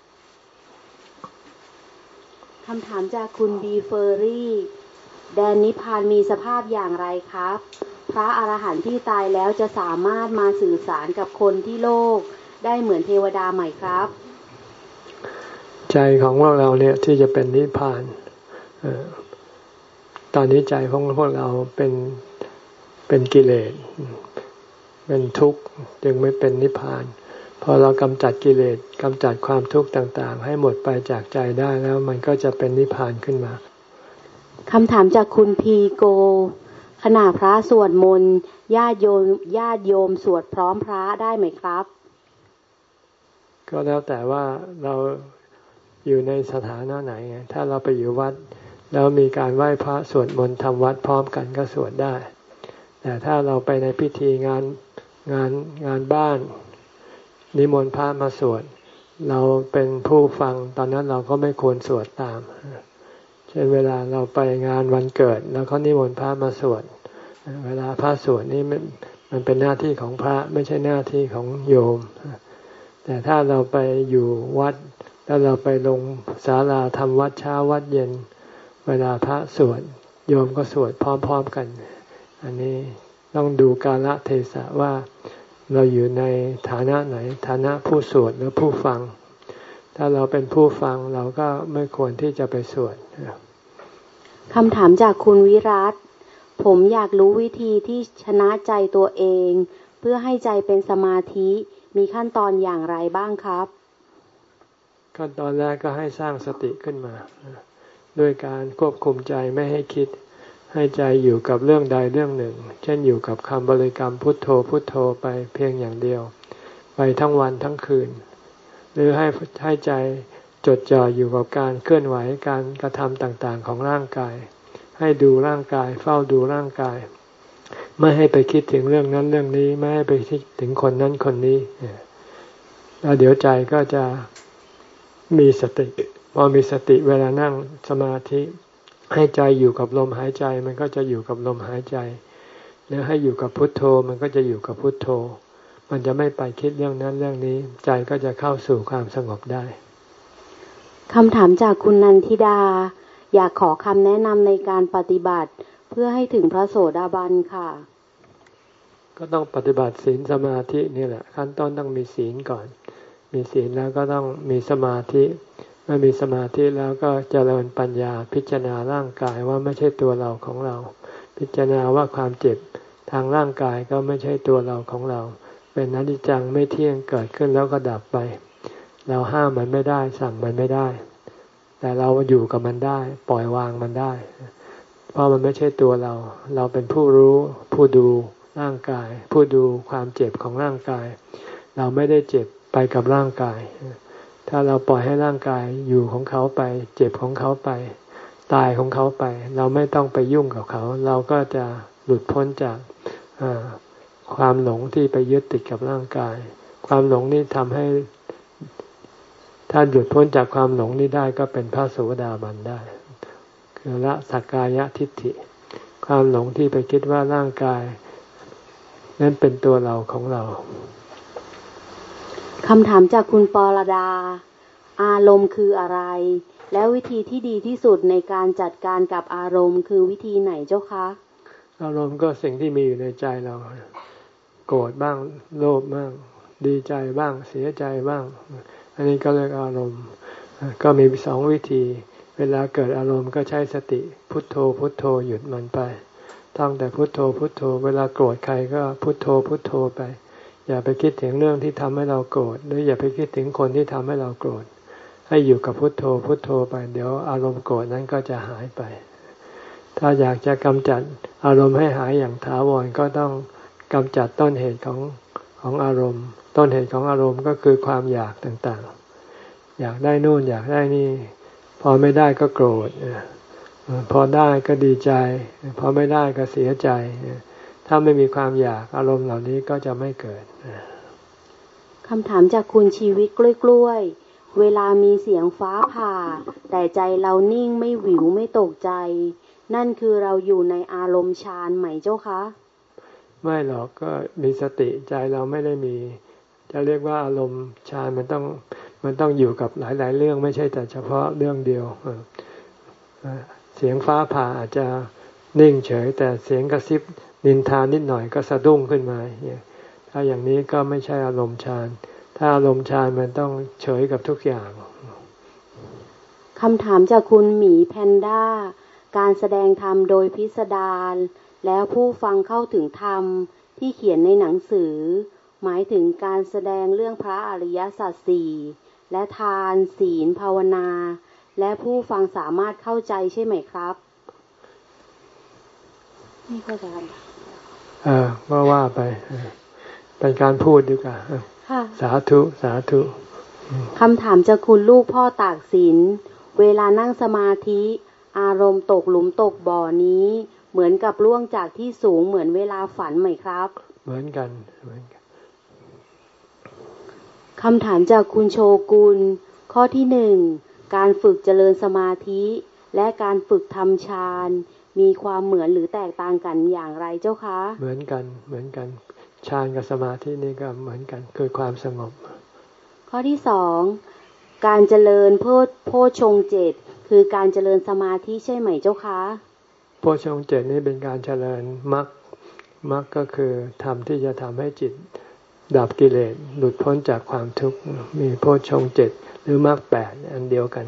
คำถามจากคุณบีเฟอรี่แดนนิพพานมีสภาพอย่างไรครับพระอรหันต์ที่ตายแล้วจะสามารถมาสื่อสารกับคนที่โลกได้เหมือนเทวดาไหมครับใจของพวกเราเนี่ยที่จะเป็นนิพพานตอนนี้ใจของพวกเราเป็นเป็นกิเลสเป็นทุกข์จึงไม่เป็นนิพพานพอเรากำจัดกิเลสกำจัดความทุกข์ต่างๆให้หมดไปจากใจได้แล้วมันก็จะเป็นนิพพานขึ้นมาคำถามจากคุณพีโกขณะพระสวดมนต์ญาติโยมญาติโยมสวดพร้อมพระได้ไหมครับก็แล้วแต่ว่าเราอยู่ในสถานะไหนไงถ้าเราไปอยู่วัดแล้วมีการไหว้พระสวดมนต์ทำวัดพร้อมกันก็สวดได้แต่ถ้าเราไปในพิธีงานงานงานบ้านนิมนต์พระมาสวดเราเป็นผู้ฟังตอนนั้นเราก็ไม่ควรสวดตามเช่นเวลาเราไปงานวันเกิดแล้วเขานิมนต์พระมาสวดเวลาพระสวดนี่มันมันเป็นหน้าที่ของพระไม่ใช่หน้าที่ของโยมแต่ถ้าเราไปอยู่วัดแล้วเราไปลงศาลาทำวัดเช้าวัดเย็นเวลาพระสวดโยมก็สวดพร้อมๆกันอันนี้ต้องดูกาลเทศะว่าเราอยู่ในฐานะไหนฐานะผู้สวดหรือผู้ฟังถ้าเราเป็นผู้ฟังเราก็ไม่ควรที่จะไปสวดคำถามจากคุณวิรัตผมอยากรู้วิธีที่ชนะใจตัวเองเพื่อให้ใจเป็นสมาธิมีขั้นตอนอย่างไรบ้างครับขั้นตอนแรกก็ให้สร้างสติขึ้นมาด้วยการควบคุมใจไม่ให้คิดให้ใจอยู่กับเรื่องใดเรื่องหนึ่งเช่นอยู่กับคำบริกรรมพุทโธพุทโธไปเพียงอย่างเดียวไปทั้งวันทั้งคืนหรือให้ให้ใจจดจ่ออยู่กับการเคลื่อนไหวการกระทำต่างๆของร่างกายให้ดูร่างกายเฝ้าดูร่างกายไม่ให้ไปคิดถึงเรื่องนั้นเรื่องนี้ไม่ให้ไปคิดถึงคนนั้นคนนี้แล้วเดี๋ยวใจก็จะมีสติพอมีสติเวลานั่งสมาธิให้ใจอยู่กับลมหายใจมันก็จะอยู่กับลมหายใจแล้วให้อยู่กับพุทโธมันก็จะอยู่กับพุทโธมันจะไม่ไปคิดเรื่องนั้นเรื่องนี้ใจก็จะเข้าสู่ความสงบได้คำถามจากคุณนันทิดาอยากขอคำแนะนำในการปฏิบัติเพื่อให้ถึงพระโสดาบันค่ะก็ต้องปฏิบัติศีลสมาธินี่แหละขั้นต้นต้องมีศีลก่อนมีศีลแล้วก็ต้องมีสมาธิเมื่อมีสมาธิแล้วก็เจริญปัญญาพิจารณาร่างกายว่าไม่ใช่ตัวเราของเราพิจารณาว่าความเจ็บทางร่างกายก็ไม่ใช่ตัวเราของเราเป็นอนิจจังไม่เที่ยงเกิดขึ้นแล้วก็ดับไปเราห้ามมันไม่ได้สั่งมันไม่ได้แต่เราอยู่กับมันได้ปล่อยวางมันได้เพราะมันไม่ใช่ตัวเราเราเป็นผู้รู้ผู้ดูร่างกายผู้ดูความเจ็บของร่างกายเราไม่ได้เจ็บไปกับร่างกายถ้าเราปล่อยให้ร่างกายอยู่ของเขาไปเจ็บของเขาไปตายของเขาไปเราไม่ต้องไปยุ่งกับเขาเราก็จะหลุดพ้นจากความหลงที่ไปยึดติดกับร่างกายความหลงนี่ทำให้ถ้าหลุดพ้นจากความหลงนี้ได้ก็เป็นพระโสดาบันได้คือละสักกายทิฏฐิความหลงที่ไปคิดว่าร่างกายนั้นเป็นตัวเราของเราคำถามจากคุณปรดาอารมณ์คืออะไรแล้ววิธีที่ดีที่สุดในการจัดการกับอารมณ์คือวิธีไหนเจ้าคะอารมณ์ก็สิ่งที่มีอยู่ในใจเราโกรธบ้างโลภบ้างดีใจบ้างเสียใจบ้างอันนี้ก็เรียกอารมณ์ก็มีสองวิธีเวลาเกิดอารมณ์ก็ใช้สติพุทโธพุทโธหยุดมันไปท่องแต่พุทโธพุทโธเวลาโกรธใครก็พุทโธพุทโธไปอย่าไปคิดถึงเรื่องที่ทำให้เราโกรธหรืออย่าไปคิดถึงคนที่ทำให้เราโกรธให้อยู่กับพุทโธพุทโธไปเดี๋ยวอารมณ์โกรธนั้นก็จะหายไปถ้าอยากจะกำจัดอารมณ์ให้หายอย่างถาวรก็ต้องกำจัดต้นเหตุของของอารมณ์ต้นเหตุของอารมณ์ก็คือความอยากต่างๆอยากได้นู่นอยากได้นี่พอไม่ได้ก็โกรธพอได้ก็ดีใจพอไม่ได้ก็เสียใจถ้าไม่มีความอยากอารมณ์เหล่านี้ก็จะไม่เกิดคำถามจากคุณชีวิตกล้วยๆเวลามีเสียงฟ้าผ่าแต่ใจเรานิ่งไม่หวิวไม่ตกใจนั่นคือเราอยู่ในอารมณ์ฌานไหมเจ้าคะไม่หรอกก็มีสติใจเราไม่ได้มีจะเรียกว่าอารมณ์ฌานมันต้องมันต้องอยู่กับหลายๆเรื่องไม่ใช่แต่เฉพาะเรื่องเดียวเสียงฟ้าผ่าอาจจะนิ่งเฉยแต่เสียงกระซิบนินทานิดหน่อยก็สะดุ้งขึ้นมาถ้าอย่างนี้ก็ไม่ใช่อารมณ์ฌานถ้าอารมณ์ฌานมันต้องเฉยกับทุกอย่างคำถามจากคุณหมีแพนด้าการแสดงธรรมโดยพิสดารแล้วผู้ฟังเข้าถึงธรรมที่เขียนในหนังสือหมายถึงการแสดงเรื่องพระอริยสัจสี่และทานศีลภาวนาและผู้ฟังสามารถเข้าใจใช่ไหมครับไม่เข้าใจเออว่าว่าไปเป็นการพูดดีกว่าสาธุสาธุคำถามจากคุณลูกพ่อตากสินเวลานั่งสมาธิอารมณ์ตกหลุมตกบ่อนี้เหมือนกับล่วงจากที่สูงเหมือนเวลาฝันไหมครับเหมือนกันเหมือนกันคำถามจากคุณโชกุลข้อที่หนึ่งการฝึกเจริญสมาธิและการฝึกทำฌานมีความเหมือนหรือแตกต่างกันอย่างไรเจ้าคะเหมือนกันเหมือนกันฌานกับสมาธินี่ก็เหมือนกันคือความสงบข้อที่สองการเจริญโพชโพชฌงค์เจ็ดคือการเจริญสมาธิใช่ไหมเจ้าคะโพชฌงค์เจ็ดนี่เป็นการเจริญมรรคมรรคก็คือธรรมที่จะทำให้จิตดับกิเลสหลุดพ้นจากความทุกข์มีโพชฌงค์เจ็ดหรือมรรคแปดอันเดียวกัน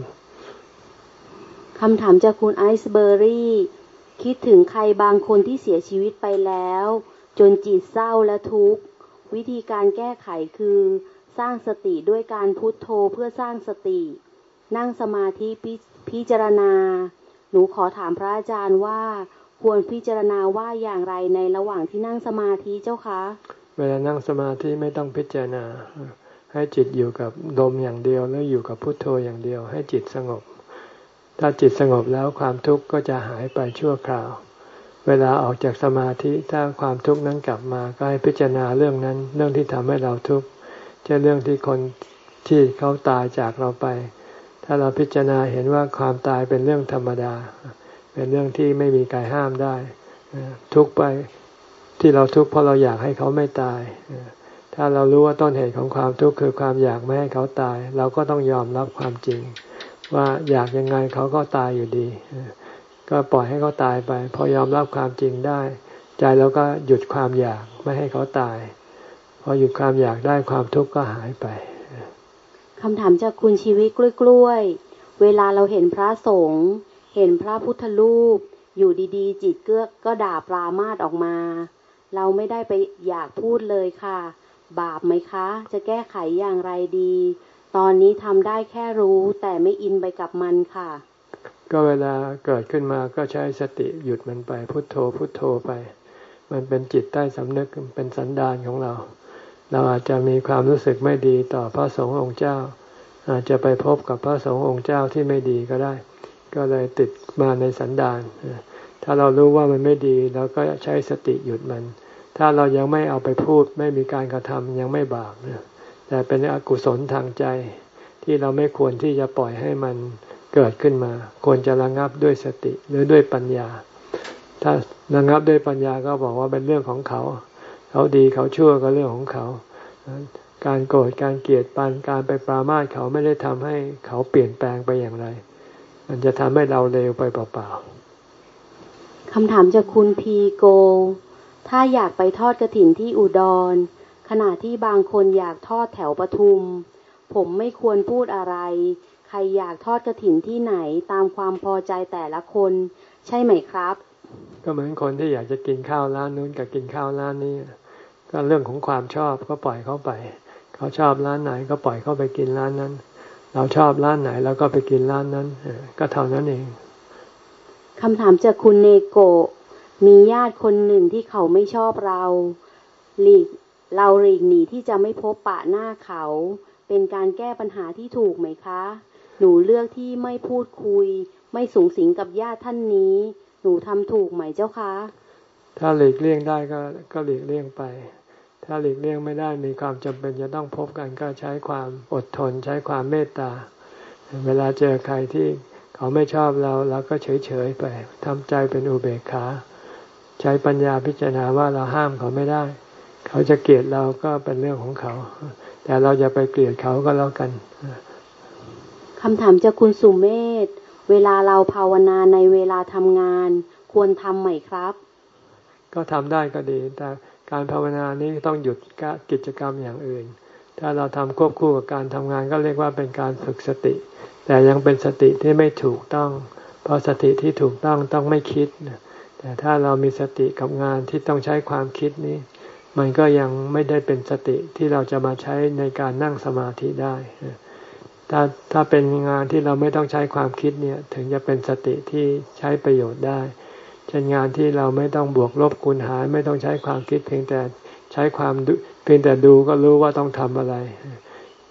คำถามจากคุณไอซ์เบอร์รี่คิดถึงใครบางคนที่เสียชีวิตไปแล้วจนจิตเศร้าและทุกข์วิธีการแก้ไขคือสร้างสติด้วยการพุทโธเพื่อสร้างสตินั่งสมาธิพพิจารณาหนูขอถามพระอาจารย์ว่าควรพิจารณาว่าอย่างไรในระหว่างที่นั่งสมาธิเจ้าคะเวลานั่งสมาธิไม่ต้องพิจารณาให้จิตอยู่กับลมอย่างเดียวแล้วอยู่กับพุทโธอย่างเดียวให้จิตสงบถ้าจิตสงบแล้วความทุกข์ก็จะหายไปชั่วคราวเวลาออกจากสมาธิถ้าความทุกข์นั้นกลับมาก็ให้พิจารณาเรื่องนั้นเรื่องที่ทำให้เราทุกข์เช่นเรื่องที่คนที่เขาตายจากเราไปถ้าเราพิจารณาเห็นว่าความตายเป็นเรื่องธรรมดาเป็นเรื่องที่ไม่มีใครห้ามได้ทุกข์ไปที่เราทุกข์เพราะเราอยากให้เขาไม่ตายถ้าเรารู้ว่าต้นเหตุของความทุกข์คือความอยากไม่ให้เขาตายเราก็ต้องยอมรับความจริงว่าอยากยังไงเขาก็ตายอยู่ดีก็ปล่อยให้เขาตายไปพอยอมรับความจริงได้ใจเราก็หยุดความอยากไม่ให้เขาตายพอหยุดความอยากได้ความทุกข์ก็หายไปคำถามจากคุณชีวิตกล้วยๆเวลาเราเห็นพระสงฆ์เห็นพระพุทธรูปอยู่ดีๆจิตเกื้อก็ด่าปรามาสออกมาเราไม่ได้ไปอยากพูดเลยค่ะบาปไหมคะจะแก้ไขอย่างไรดีตอนนี้ทำได้แค่รู้แต่ไม่อินไปกับมันค่ะก็เวลาเกิดขึ้นมาก็ใช้สติหยุดมันไปพุทโธพุทโธไปมันเป็นจิตใต้สำนึกเป็นสันดานของเราเราอาจจะมีความรู้สึกไม่ดีต่อพระสงฆ์องค์เจ้าอาจจะไปพบกับพระสงฆ์องค์เจ้าที่ไม่ดีก็ได้ก็เลยติดมาในสันดานถ้าเรารู้ว่ามันไม่ดีเราก็ใช้สติหยุดมันถ้าเรายังไม่เอาไปพูดไม่มีการกระทำยังไม่บาปแต่เป็นอกุศลทางใจที่เราไม่ควรที่จะปล่อยให้มันเกิดขึ้นมาควรจะระงับด้วยสติหรือด้วยปัญญาถ้าระงับด้วยปัญญาก็บอกว่าเป็นเรื่องของเขาเขาดีเขาชั่วก็เรื่องของเขาการโกรธการเกลียดปันการไปปรามาสเขาไม่ได้ทำให้เขาเปลี่ยนแปลงไปอย่างไรมันจะทำให้เราเลวไปเปล่าๆคำถามจากคุณพีโกถ้าอยากไปทอดกฐินที่อุดรขณะที่บางคนอยากทอดแถวปทุมผมไม่ควรพูดอะไรใครอยากทอดกฐินที่ไหนตามความพอใจแต่ละคนใช่ไหมครับก็เหมือนคนที่อยากจะกินข้าวร้านนู้นกับกินข้าวร้านนี้ก็เรื่องของความชอบก็ปล่อยเขาไปเขาชอบร้านไหนก็ปล่อยเขาไปกินร้านนั้นเราชอบร้านไหนเราก็ไปกินร้านนั้นก็เท่านั้นเองคำถามจากคุณเนโกะมีญาติคนหนึ่งที่เขาไม่ชอบเราหลีกเราหลีกหนีที่จะไม่พบปะหน้าเขาเป็นการแก้ปัญหาที่ถูกไหมคะหนูเลือกที่ไม่พูดคุยไม่สูงสิงกับญาติท่านนี้หนูทำถูกไหมเจ้าคะถ้าหลีกเลี่ยงได้ก็ก็หลีกเลี่ยงไปถ้าหลีกเลี่ยงไม่ได้มีความจำเป็นจะต้องพบกันก็ใช้ความอดทนใช้ความเมตตาเวลาเจอใครที่เขาไม่ชอบเราเราก็เฉยๆไปทำใจเป็นอุเบกขาใช้ปัญญาพิจารณาว่าเราห้ามเขาไม่ได้เขาจะเกลียดเราก็เป็นเรื่องของเขาแต่เราจะไปเกลียดเขาก็แล้วกันคำถามจากคุณสุเมธเวลาเราภาวนาในเวลาทำงานควรทำไหมครับก็ทำได้ก็ดีแต่การภาวนานี้ต้องหยุดกิจกรรมอย่างอื่นถ้าเราทำควบคู่กับการทำงานก็เรียกว่าเป็นการฝึกสติแต่ยังเป็นสติที่ไม่ถูกต้องเพราะสติที่ถูกต้องต้องไม่คิดแต่ถ้าเรามีสติกับงานที่ต้องใช้ความคิดนี้มันก็ยังไม่ได้เป็นสติที่เราจะมาใช้ในการนั่งสมาธิได้ถ้าถ้าเป็นงานที่เราไม่ต้องใช้ความคิดเนี่ยถึงจะเป็นสติที่ใช้ประโยชน์ได้เช่นงานที่เราไม่ต้องบวกลบคูณหารไม่ต้องใช้ความคิดเพียงแต่ใช้ความเพียงแต่ดูก็รู้ว่าต้องทำอะไร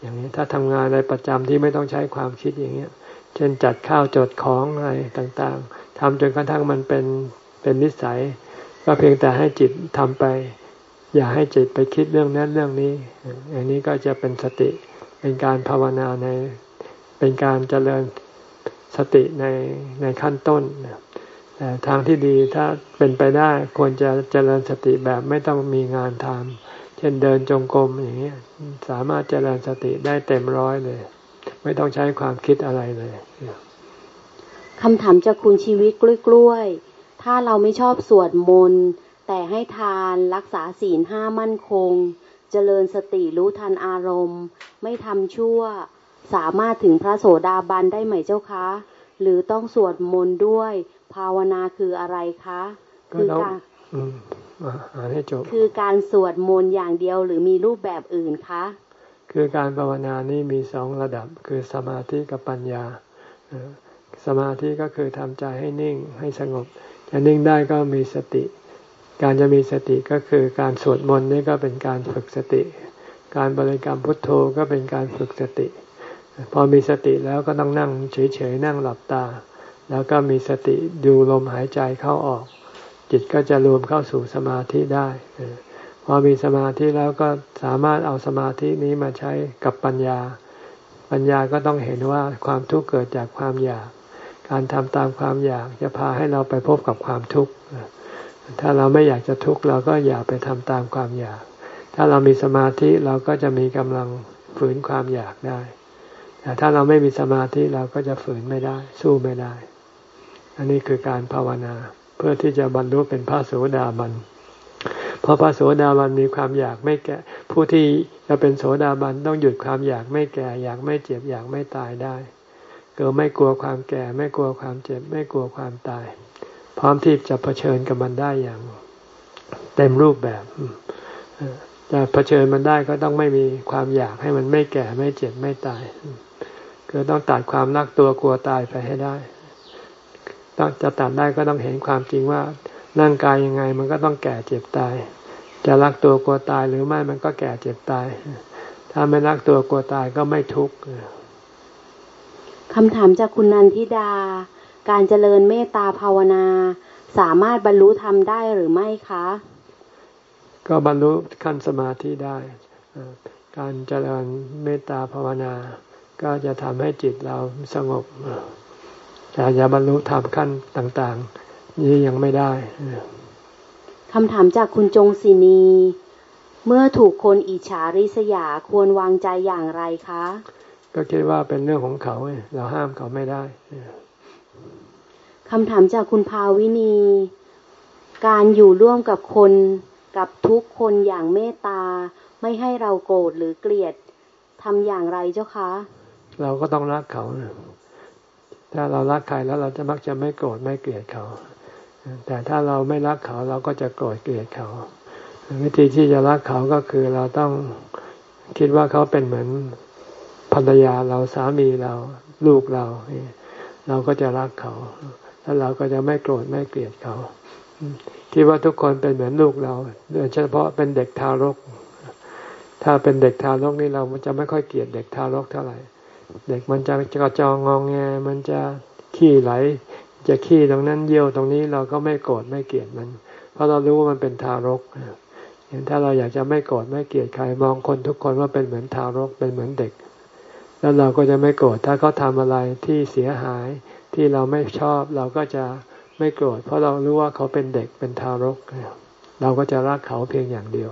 อย่างนี้ถ้าทำงานอะไรประจำที่ไม่ต้องใช้ความคิดอย่างเงี้ยเช่นจัดข้าวจดของอะไรต่างๆทำจนกระทั่งมันเป็นเป็นนิสัยก็เพียงแต่ให้จิตทำไปอย่าให้จิตไปคิดเรื่องนั้นเรื่องนี้อย่างนี้ก็จะเป็นสติเป็นการภาวนาในเป็นการเจริญสติในในขั้นต้นแต่ทางที่ดีถ้าเป็นไปได้ควรจะเจริญสติแบบไม่ต้องมีงานทำเช่นเดินจงกรมอย่างนี้สามารถเจริญสติได้เต็มร้อยเลยไม่ต้องใช้ความคิดอะไรเลยคำถามจากคุณชีวิตกล้วยๆถ้าเราไม่ชอบสวดมนต์แต่ให้ทานรักษาศีลห้ามั่นคงเจริญสติรู้ทันอารมณ์ไม่ทำชั่วสามารถถึงพระโสดาบันได้ไหมเจ้าคะหรือต้องสวดมนต์ด้วยภาวนาคืออะไรคะคือการอ่านให้จบคือการสวดมนต์อย่างเดียวหรือมีรูปแบบอื่นคะคือการภาวนานี้มีสองระดับคือสมาธิกับปัญญาสมาธิก็คือทำใจให้นิ่งให้สงบจะนิ่งได้ก็มีสติการจะมีสติก็คือการสวดมนต์นี่ก็เป็นการฝึกสติการบริกรรมพุทโธก็เป็นการฝึกสติพอมีสติแล้วก็ต้องนั่งเฉยๆนั่งหลับตาแล้วก็มีสติดูลมหายใจเข้าออกจิตก็จะรวมเข้าสู่สมาธิได้พอมีสมาธิแล้วก็สามารถเอาสมาธินี้มาใช้กับปัญญาปัญญาก็ต้องเห็นว่าความทุกข์เกิดจากความอยากการทำตามความอยากจะพาให้เราไปพบกับความทุกข์ถ้าเราไม่อยากจะทุกข์เราก็อย่าไปทำตามความอยากถ้าเรามีสมาธิเราก็จะมีกำลังฝืนความอยากได้แต่ถ้าเราไม่มีสมาธิเราก็จะฝืนไม่ได้สู้ไม่ได้อันนี้คือการภาวนาเพื่อที่จะบรรลุเป็นพระโสดาบันเพราะพระโสดาบันมีความอยากไม่แก่ผู้ที่จะเป็นโสดาบันต้องหยุดความอยากไม่แก่อยากไม่เจ็บอยากไม่ตายได้ก็ไม่กลัวความแก่ไม่กลัวความเจ็บไม่กลัวความตายพร้อมที่จะเผชิญกับมันได้อย่างเต็มรูปแบบจะเผชิญมันได้ก็ต้องไม่มีความอยากให้มันไม่แก่ไม่เจ็บไม่ตายคือต้องตัดความรักตัวกลัวตายไปให้ได้ต้องจะตัดได้ก็ต้องเห็นความจริงว่าร่างกายยังไงมันก็ต้องแก่เจ็บตายจะรักตัวกลัวตายหรือไม่มันก็แก่เจ็บตายถ้าไม่รักตัวกลัวตายก็ไม่ทุกข์คำถามจากคุณนันทิดาการเจริญเมตตาภาวนาสามารถบรรลุธรรมได้หรือไม่คะก็บรรลุขั้นสมาธิได้การเจริญเมตตาภาวนาก็จะทำให้จิตเราสงบแต่จะบรรลุธรรมขั้นต่างๆนี้ยังไม่ได้คำถามจากคุณจงศินีเมื่อถูกคนอิจฉาริษยาควรวางใจอย่างไรคะก็คิดว่าเป็นเรื่องของเขาเราห้ามเขาไม่ได้คำถามจากคุณภาวินีการอยู่ร่วมกับคนกับทุกคนอย่างเมตตาไม่ให้เราโกรธหรือเกลียดทำอย่างไรเจ้าคะเราก็ต้องรักเขาถ้าเรารักใครแล้วเราจะมักจะไม่โกรธไม่เกลียดเขาแต่ถ้าเราไม่รักเขาเราก็จะโกรธเกลียดเขาวิธีที่จะรักเขาก็คือเราต้องคิดว่าเขาเป็นเหมือนภรรยาเราสามีเราลูกเราเราก็จะรักเขาแล้วเราก็จะไม่โกรธไม่เกลียดเขาคิดว่าทุกคนเป็นเหมือนลูกเราโดยเฉพาะเป็นเด็กทารกถ้าเป็นเด็กทารกนี่เราจะไม่ค่อยเกลียดเด็กทารกเท่าไหร่เด็กมันจะกระจองงองแงมันจะขี้ไหลจะขี้ตรงนั้นเยี่ยวตรงนี้เราก็ไม่โกรธไม่เกลียดมันเพราะเรารู้ว่ามันเป็นทารกอย่างถ้าเราอยากจะไม่โกรธไม่เกลียดใครมองคนทุกคนว่าเป็นเหมือนทารกเป็นเหมือนเด็กแล้วเราก็จะไม่โกรธถ้าเขาทำอะไรที่เสียหายที่เราไม่ชอบเราก็จะไม่โกรธเพราะเรารู้ว่าเขาเป็นเด็กเป็นทารกเราก็จะรักเขาเพียงอย่างเดียว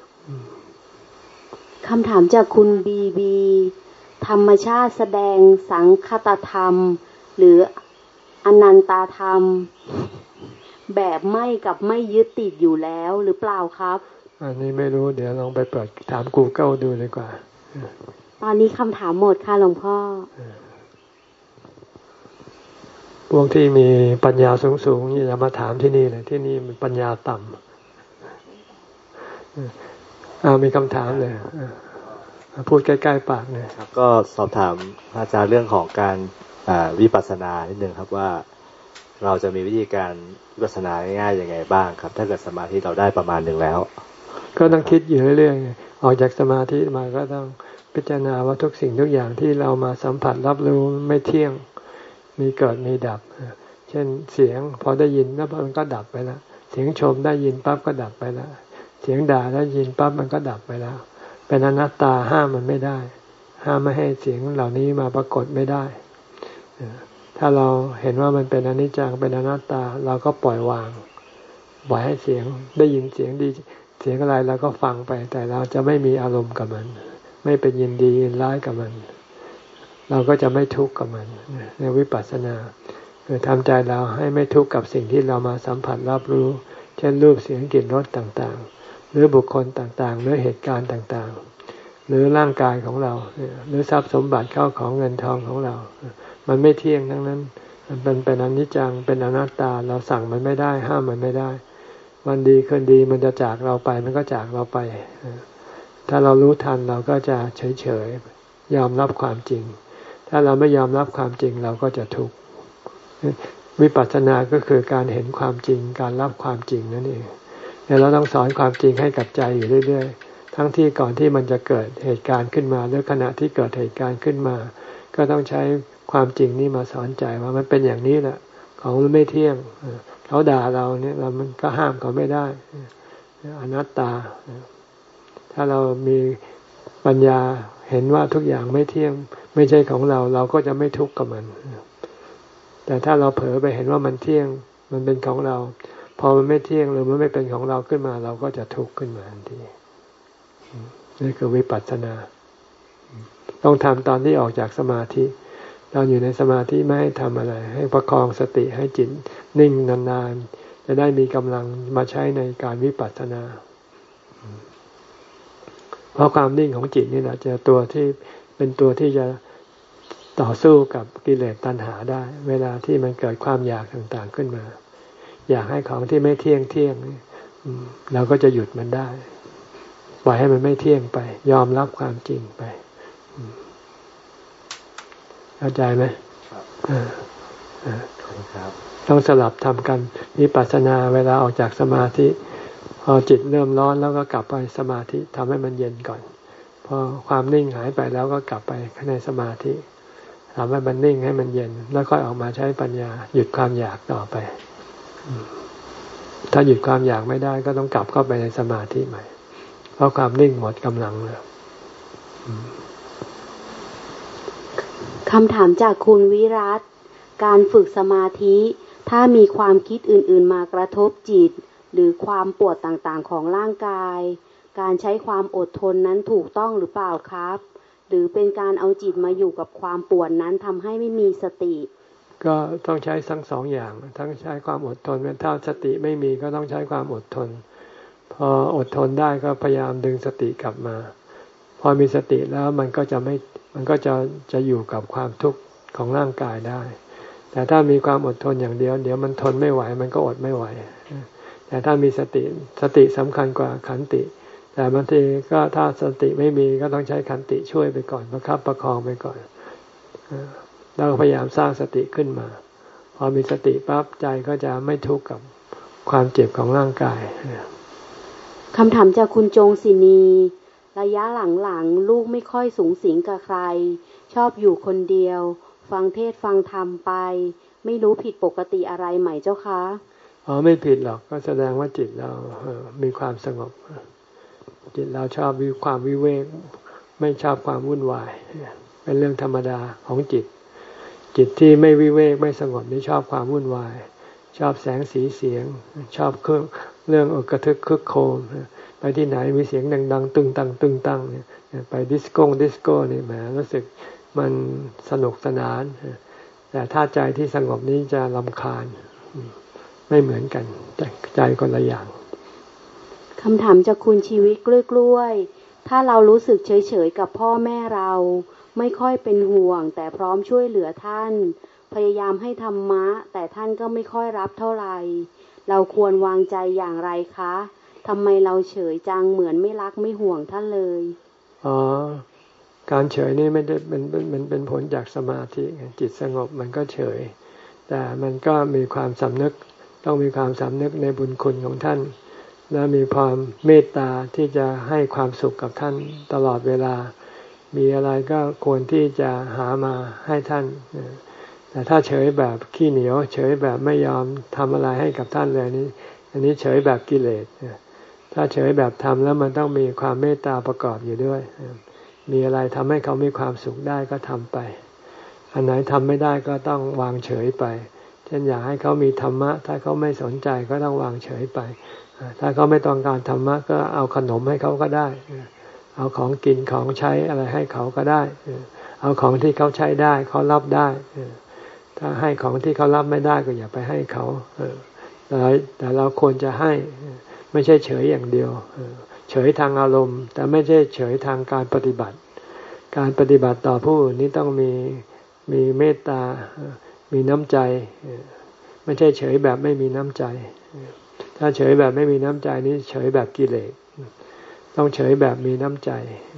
คำถามจากคุณบีบีธรรมชาติแสดงสังคตธรรมหรืออนันตธรรมแบบไม่กับไม่ยึดติดอยู่แล้วหรือเปล่าครับอันนี้ไม่รู้เดี๋ยวลองไปเปิดถาม Google ดูดีกว่าตอนนี้คำถามหมดค่ะหลวงพ่อพวกที่มีปัญญาสูงๆอย่ามาถามที่นี่เลยที่นี่มันปัญญาต่ำอ่ามีคำถามเลยพูดใกล้ๆปากเนี่ยครับก็สอบถามอาจารย์เรื่องของการวิปัสสนานิดนึงครับว่าเราจะมีวิธีการวิปัสสนาง่ายๆยังไงบ้างครับถ้าเกิดสมาธิเราได้ประมาณหนึ่งแล้วก็ต้องคิดอยู่เรื่อยๆออกจากสมาธิมาก็ต้องพิจารณาว่าทุกสิ่งทุกอย่างที่เรามาสัมผัสรับรู้ไม่เที่ยงมีเกิดมีดับเช่นเสียงพอได้ยินแล้วมันก็ดับไปแล้วเสียงชมได้ยินปั๊บก็ดับไปแล้วเสียงด่าได้ยินปั๊บมันก็ดับไปแล้วเป็นอนัตตาห้ามมันไม่ได้ห้ามไม่ให้เสียงเหล่านี้มาปรากฏไม่ได้ถ้าเราเห็นว่ามันเป็นอนิจจังเป็นอนัตตาเราก็ปล่อยวางปล่อยให้เสียงได้ยินเสียงดีเสียงอะไรเราก็ฟังไปแต่เราจะไม่มีอารมณ์กับมันไม่เป็นยินดียินร้ายกับมันเราก็จะไม่ทุกข์กับมันในวิปัสสนาคือทำใจเราให้ไม่ทุกข์กับสิ่งที่เรามาสัมผัสรับรู้เช่นรูปเสียงกลิ่นรสต่างๆหรือบุคคลต่างๆหรือเหตุการณ์ต่างๆหรือร่างกายของเราหรือทรัพย์สมบัติเข้าของเงินทองของเรามันไม่เที่ยงทั้งนั้นมันเป็นเป็นอนิจจังเป็นอนัตตาเราสั่งมันไม่ได้ห้ามมันไม่ได้วันดีคืนดีมันจะจากเราไปมันก็จากเราไปถ้าเรารู้ทันเราก็จะเฉยๆยอมรับความจริงถ้าเราไม่ยอมรับความจริงเราก็จะทุกข์วิปัสสนาก็คือการเห็นความจริงการรับความจริงนั่นเองเราต้องสอนความจริงให้กับใจอยู่เรื่อยๆทั้งที่ก่อนที่มันจะเกิดเหตุการณ์ขึ้นมาหรือขณะที่เกิดเหตุการณ์ขึ้นมาก็ต้องใช้ความจริงนี่มาสอนใจว่ามันเป็นอย่างนี้แหละของมันไม่เที่ยงเขาด่าเราเนี่ยเรามันก็ห้ามเขาไม่ได้อนัตตาถ้าเรามีปัญญาเห็นว่าทุกอย่างไม่เที่ยงไม่ใช่ของเราเราก็จะไม่ทุกข์กับมันแต่ถ้าเราเผลอไปเห็นว่ามันเที่ยงมันเป็นของเราพอมันไม่เที่ยงหรือมันไม่เป็นของเราขึ้นมาเราก็จะทุกข์ขึ้นมาทันทีนี่คือวิปัสสนาต้องทำตอนที่ออกจากสมาธิตอนอยู่ในสมาธิไม่ให้ทำอะไรให้ประคองสติให้จิตนิ่งนานๆจะได้มีกำลังมาใช้ในการวิปัสสนาเพราะความนิ่งของจิตนี่แหละจะตัวที่เป็นตัวที่จะต่อสู้กับกิเลสตัณหาได้เวลาที่มันเกิดความอยากต่างๆขึ้นมาอยากให้ของที่ไม่เที่ยงเที่ยงเราก็จะหยุดมันได้ปล่อยให้มันไม่เที่ยงไปยอมรับความจริงไปเข้าใจไหมครับต้องสลับทำกันวิปัสสนาเวลาออกจากสมาธิพอจิตเริ่มร้อนแล้วก็กลับไปสมาธิทำให้มันเย็นก่อนพอความนิ่งหายไปแล้วก็กลับไปในสมาธิทำให้มันนิ่งให้มันเย็นแล้วค่อยออกมาใช้ปัญญาหยุดความอยากต่อไปถ้าหยุดความอยากไม่ได้ก็ต้องกลับเข้าไปในสมาธิใหม่เพราะความนิ่งหมดกำลังแล้วคำถามจากคุณวิรัตการฝึกสมาธิถ้ามีความคิดอื่นๆมากระทบจิตหรือความปวดต่างๆของร่างกายการใช้ความอดทนนั้นถูกต้องหรือเปล่าครับหรือเป็นการเอาจิตมาอยู่กับความปวดนั้นทำให้ไม่มีสติก็ต้องใช้ทั้งสองอย่างทั้งใช้ความอดทนถ้าสติไม่มีก็ต้องใช้ความอดทนพออดทนได้ก็พยายามดึงสติกลับมาพอมีสติแล้วมันก็จะไม่มันก็จะจะอยู่กับความทุกข์ของร่างกายได้แต่ถ้ามีความอดทนอย่างเดียวเดี๋ยวมันทนไม่ไหวมันก็อดไม่ไหวแต่ถ้ามีสติสติสำคัญกว่าขันติแต่บางทีก็ถ้าสติไม่มีก็ต้องใช้ขันติช่วยไปก่อนประคับประคองไปก่อนเราพยายามสร้างสติขึ้นมาพอมีสติปั๊บใจก็จะไม่ทุกข์กับความเจ็บของร่างกายคำถามจากคุณจงศินีระยะหลังๆลูกไม่ค่อยสูงสิงกับใครชอบอยู่คนเดียวฟังเทศฟังธรรมไปไม่รู้ผิดปกติอะไรไหมเจ้าคะอ๋อไม่ผิดหรอกก็แสดงว่าจิตเรามีความสงบจิตเราชอบวิความวิเวกไม่ชอบความวุ่นวายเป็นเรื่องธรรมดาของจิตจิตที่ไม่วิเวกไม่สงบนี่ชอบความวุ่นวายชอบแสงสีเสียงชอบเครื่องเรื่องกระทึกคึกโครมไปที่ไหนมีเสียงดังๆตึงตังตึงตังเนี่ยไปดิสโก้ดิสโก้นี่แหมรู้สึกมันสนุกสนานแต่ถ้าใจที่สงบนี้จะรำคาญไม่เหมือนกันใจคนละอย่างคำถามจากคุณชีวิตกล้วยๆถ้าเรารู้สึกเฉยๆกับพ่อแม่เราไม่ค่อยเป็นห่วงแต่พร้อมช่วยเหลือท่านพยายามให้ธรรมะแต่ท่านก็ไม่ค่อยรับเท่าไหร่เราควรวางใจอย่างไรคะทำไมเราเฉยจังเหมือนไม่รักไม่ห่วงท่านเลยอ๋อการเฉยนี่ไม่ได้เป็นเป็นเป็นผลจากสมาธิจิตสงบมันก็เฉยแต่มันก็มีความสำนึกต้องมีความสำนึกในบุญคุณของท่านและมีความเมตตาที่จะให้ความสุขกับท่านตลอดเวลามีอะไรก็ควรที่จะหามาให้ท่านแต่ถ้าเฉยแบบขี้เหนียวเฉยแบบไม่ยอมทำอะไรให้กับท่านเลยนี่อันนี้เฉยแบบกิเลสถ้าเฉยแบบทำแล้วมันต้องมีความเมตตาประกอบอยู่ด้วยมีอะไรทำให้เขามีความสุขได้ก็ทำไปอันไหนทำไม่ได้ก็ต้องวางเฉยไปเช่นอยากให้เขามีธรรมะถ้าเขาไม่สนใจก็ต้องวางเฉยไปถ้าเขาไม่ต้องการธรรมะก็เอาขนมให้เขาก็ได้เอาของกินของใช้อะไรให้เขาก็ได้เอาของที่เขาใช้ได้เขารับได้ถ้าให้ของที่เขารับไม่ได้ก็อย่าไปให้เขาแต่เราควรจะให้ไม่ใช่เฉยอย่างเดียวเฉยทางอารมณ์แต่ไม่ใช่เฉยทางการปฏิบัติการปฏิบัติต่อผู้อื่นนี้ต้องมีมีเมตตามีน้ำใจไม่ใช่เฉยแบบไม่มีน้ำใจถ้าเฉยแบบไม่มีน้ำใจนี้เฉยแบบกิเลสต้องเฉยแบบมีน้ำใจ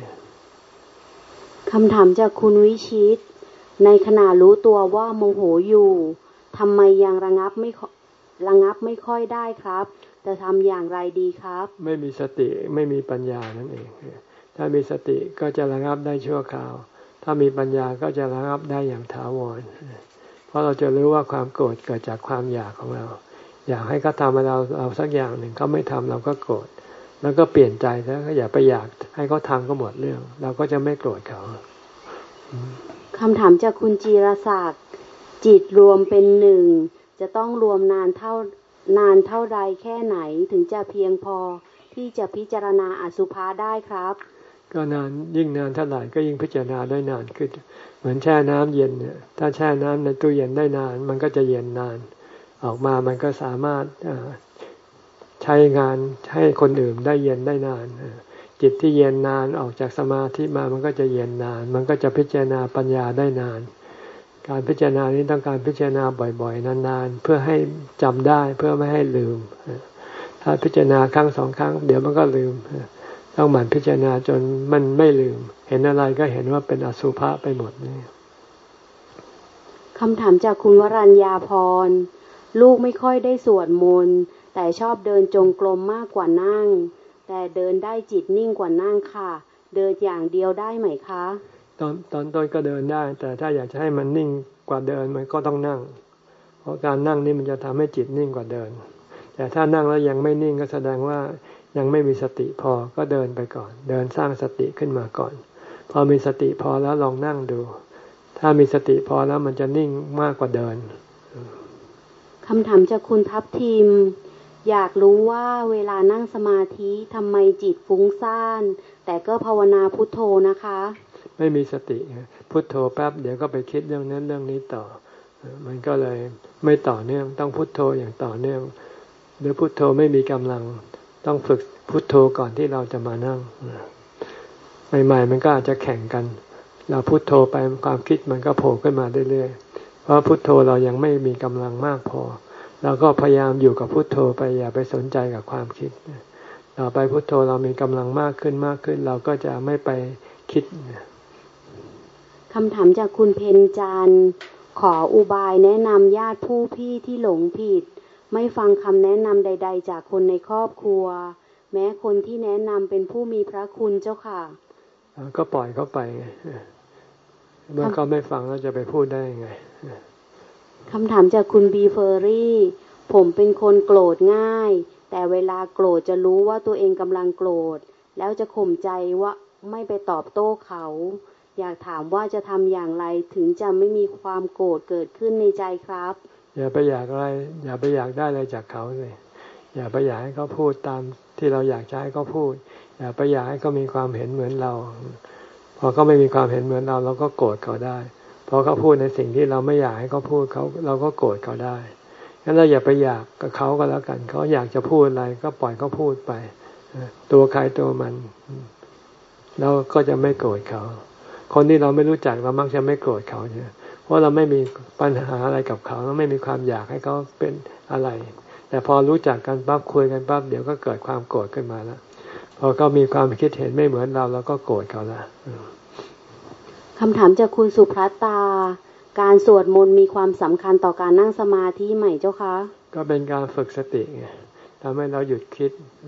คำถามจากคุณวิชิตในขณะรู้ตัวว่าโมโหอยู่ทำไมยังระงับไม่ระงับไม่ค่อยได้ครับจะทำอย่างไรดีครับไม่มีสติไม่มีปัญญานั่นเองถ้ามีสติก็จะระงับได้ชั่วคราวถ้ามีปัญญาก็จะระงับได้อย่างถาวรเพราะเราจะรู้ว่าความโกรธเกิดจากความอยากของเราอยากให้เขาทำอะไรเราเราสักอย่างหนึ่งเขาไม่ทำเราก็โกรธแล้วก็เปลี่ยนใจแล้วก็อย่าไปอยากให้เขาทำก็หมดเรื่องเราก็จะไม่โกรธเขาคำถามจากคุณจีรศักดิ์จิตรวมเป็นหนึ่งจะต้องรวมนานเท่านานเท่าใดแค่ไหนถึงจะเพียงพอที่จะพิจารณาอสุภะได้ครับก็นานยิ่งนานเท่าไหร่ก็ยิ่งพิจารณาได้นานขึ้นเหมือนแช่น้ำเย็นเนี่ยถ้าแช่น้ำในตู้เย็นได้นานมันก็จะเย็นนานออกมามันก็สามารถใช้งานให้คนอื่นได้เย็นได้นานจิตที่เย็นนานออกจากสมาธิมามันก็จะเย็นนานมันก็จะพิจารณาปัญญาได้นานการพิจารณานี้ต้องการพิจารณาบ่อยๆนานๆเพื่อให้จำได้เพื่อไม่ให้ลืมถ้าพิจารณาครั้งสองครั้งเดี๋ยวมันก็ลืมต้องหมั่นพิจารณาจนมันไม่ลืมเห็นอะไรก็เห็นว่าเป็นอสุภะไปหมดนี่คำถามจากคุณวรัญญาพรลูกไม่ค่อยได้สวดมนต์แต่ชอบเดินจงกรมมากกว่านั่งแต่เดินได้จิตนิ่งกว่านั่งค่ะเดินอย่างเดียวได้ไหมคะตอนตอนต้นก็เดินได้แต่ถ้าอยากจะให้มันนิ่งกว่าเดินมันก็ต้องนั่งเพราะการนั่งนี่มันจะทำให้จิตนิ่งกว่าเดินแต่ถ้านั่งแล้วยังไม่นิ่งก็แสดงว่ายังไม่มีสติพอก็เดินไปก่อนเดินสร้างสติขึ้นมาก่อนพอมีสติพอแล้วลองนั่งดูถ้ามีสติพอแล้วมันจะนิ่งมากกว่าเดินคำถามจากคุณทัพทิมอยากรู้ว่าเวลานั่งสมาธิทำไมจิตฟุ้งซ่านแต่ก็ภาวนาพุทโธนะคะไม่มีสติพุทโธแป๊บเดี๋ยวก็ไปคิดเรื่องนั้นเรื่องนี้ต่อมันก็เลยไม่ต่อเนื่องต้องพุทโธอย่างต่อเนื่องหรือพุทโธไม่มีกำลังต้องฝึกพุทโธก่อนที่เราจะมานั่งใหม่ๆมันก็อาจจะแข่งกันเราพุทโธไปความคิดมันก็โผล่ขึ้นมาเรื่อยๆเพราะพุทโธเรายังไม่มีกำลังมากพอเราก็พยายามอยู่กับพุทโธไปอย่าไปสนใจกับความคิดต่อไปพุทโธเรามีกำลังมากขึ้นมากขึ้นเราก็จะไม่ไปคิดคำถามจากคุณเพญจันทร์ขออุบายแนะนำญาติผู้พี่ที่หลงผิดไม่ฟังคำแนะนำใดๆจากคนในครอบครัวแม้คนที่แนะนำเป็นผู้มีพระคุณเจ้าค่ะก็ปล่อยเขาไปเมื่อเขาไม่ฟังแล้วจะไปพูดได้ยังไงคำถามจากคุณบีเฟอรี่ผมเป็นคนโกรธง่ายแต่เวลาโกรธจะรู้ว่าตัวเองกำลังโกรธแล้วจะข่มใจว่าไม่ไปตอบโต้เขาอยากถามว่าจะทำอย่างไรถึงจะไม่มีความโกรธเกิดขึ้นในใจครับอย่าไปอยากอะไรอย่าไปอยากได้อะไรจากเขาเลยอย่าไปอยากให้เขาพูดตามที่เราอยากจะให้เขาพูดอย่าไปอยากให้เขามีความเห็นเหมือนเราพอเขาไม่มีความเห็นเหมือนเราเราก็โกรธเขาได้พอเขาพูดในสิ่งที่เราไม่อยากให้เขาพูดเขาเราก็โกรธเขาได้งั้นเราอย่าไปอยากกับเขาก็แล้วกันเขาอยากจะพูดอะไรก็ปล่อยเขาพูดไปตัวใครตัวมันเราก็จะไม่โกรธเขาคนที่เราไม่รู้จักเรามักจะไม่โกรธเขาเนี่ยเพราะเราไม่มีปัญหาอะไรกับเขาเราไม่มีความอยากให้เขาเป็นอะไรแต่พอรู้จักกันปั๊บคุยกันปั๊บเดี๋ยวก็เกิดความโกรธขึ้นมาแล้วพอเขามีความคิดเห็นไม่เหมือนเราเราก็โกรธเขาละคำถามจากคุณสุภัตตาการสวดมนต์มีความสำคัญต่อการนั่งสมาธิไหมเจ้าคะก็เป็นการฝึกสติไงทำให้เราหยุดคิดพ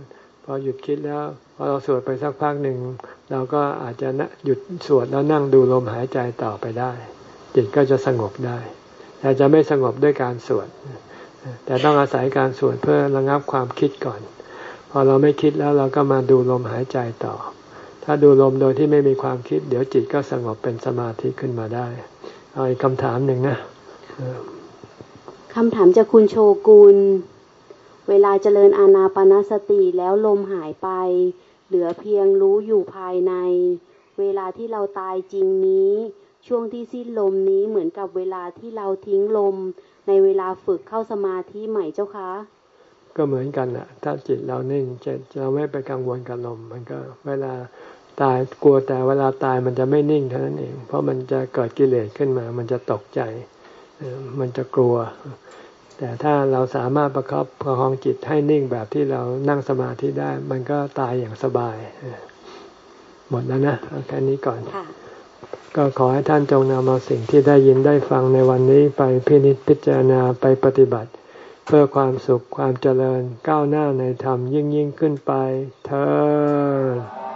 พอหยุดคิดแล้วพอเราสวดไปสักพักหนึ่งเราก็อาจจะหยุดสวดแล้วนั่งดูลมหายใจต่อไปได้จิตก็จะสงบได้แต่จะไม่สงบด้วยการสวดแต่ต้องอาศัยการสวดเพื่อระงับความคิดก่อนพอเราไม่คิดแล้วเราก็มาดูลมหายใจต่อถ้าดูลมโดยที่ไม่มีความคิดเดี๋ยวจิตก็สงบเป็นสมาธิขึ้นมาได้เอาอีกคำถามหนึ่งนะคำถามจากคุณโชกุลเวลาเจริญอานาปานสติแล้วลมหายไปเหลือเพียงรู้อยู่ภายในเวลาที่เราตายจริงนี้ช่วงที่สิ้นลมนี้เหมือนกับเวลาที่เราทิ้งลมในเวลาฝึกเข้าสมาธิใหม่เจ้าคะก็เหมือนกันแหละถ้าจิตเรานิ่งจิตเราไม่ไปกังวลกับลมมันก็เวลาตายกลัวแต่เวลาตายมันจะไม่นิ่งเท่านั้นเองเพราะมันจะเกิดกิเลสขึ้นมามันจะตกใจมันจะกลัวแต่ถ้าเราสามารถประคับประคองจิตให้นิ่งแบบที่เรานั่งสมาธิได้มันก็ตายอย่างสบายหมดแล้วนะแค่นี้ก่อนก็ขอให้ท่านจงนำเอาสิ่งที่ได้ยินได้ฟังในวันนี้ไปพินิจพิจารณาไปปฏิบัติเพื่อความสุขความเจริญก้าวหน้าในธรรมยิ่งยิ่งขึ้นไปเถิด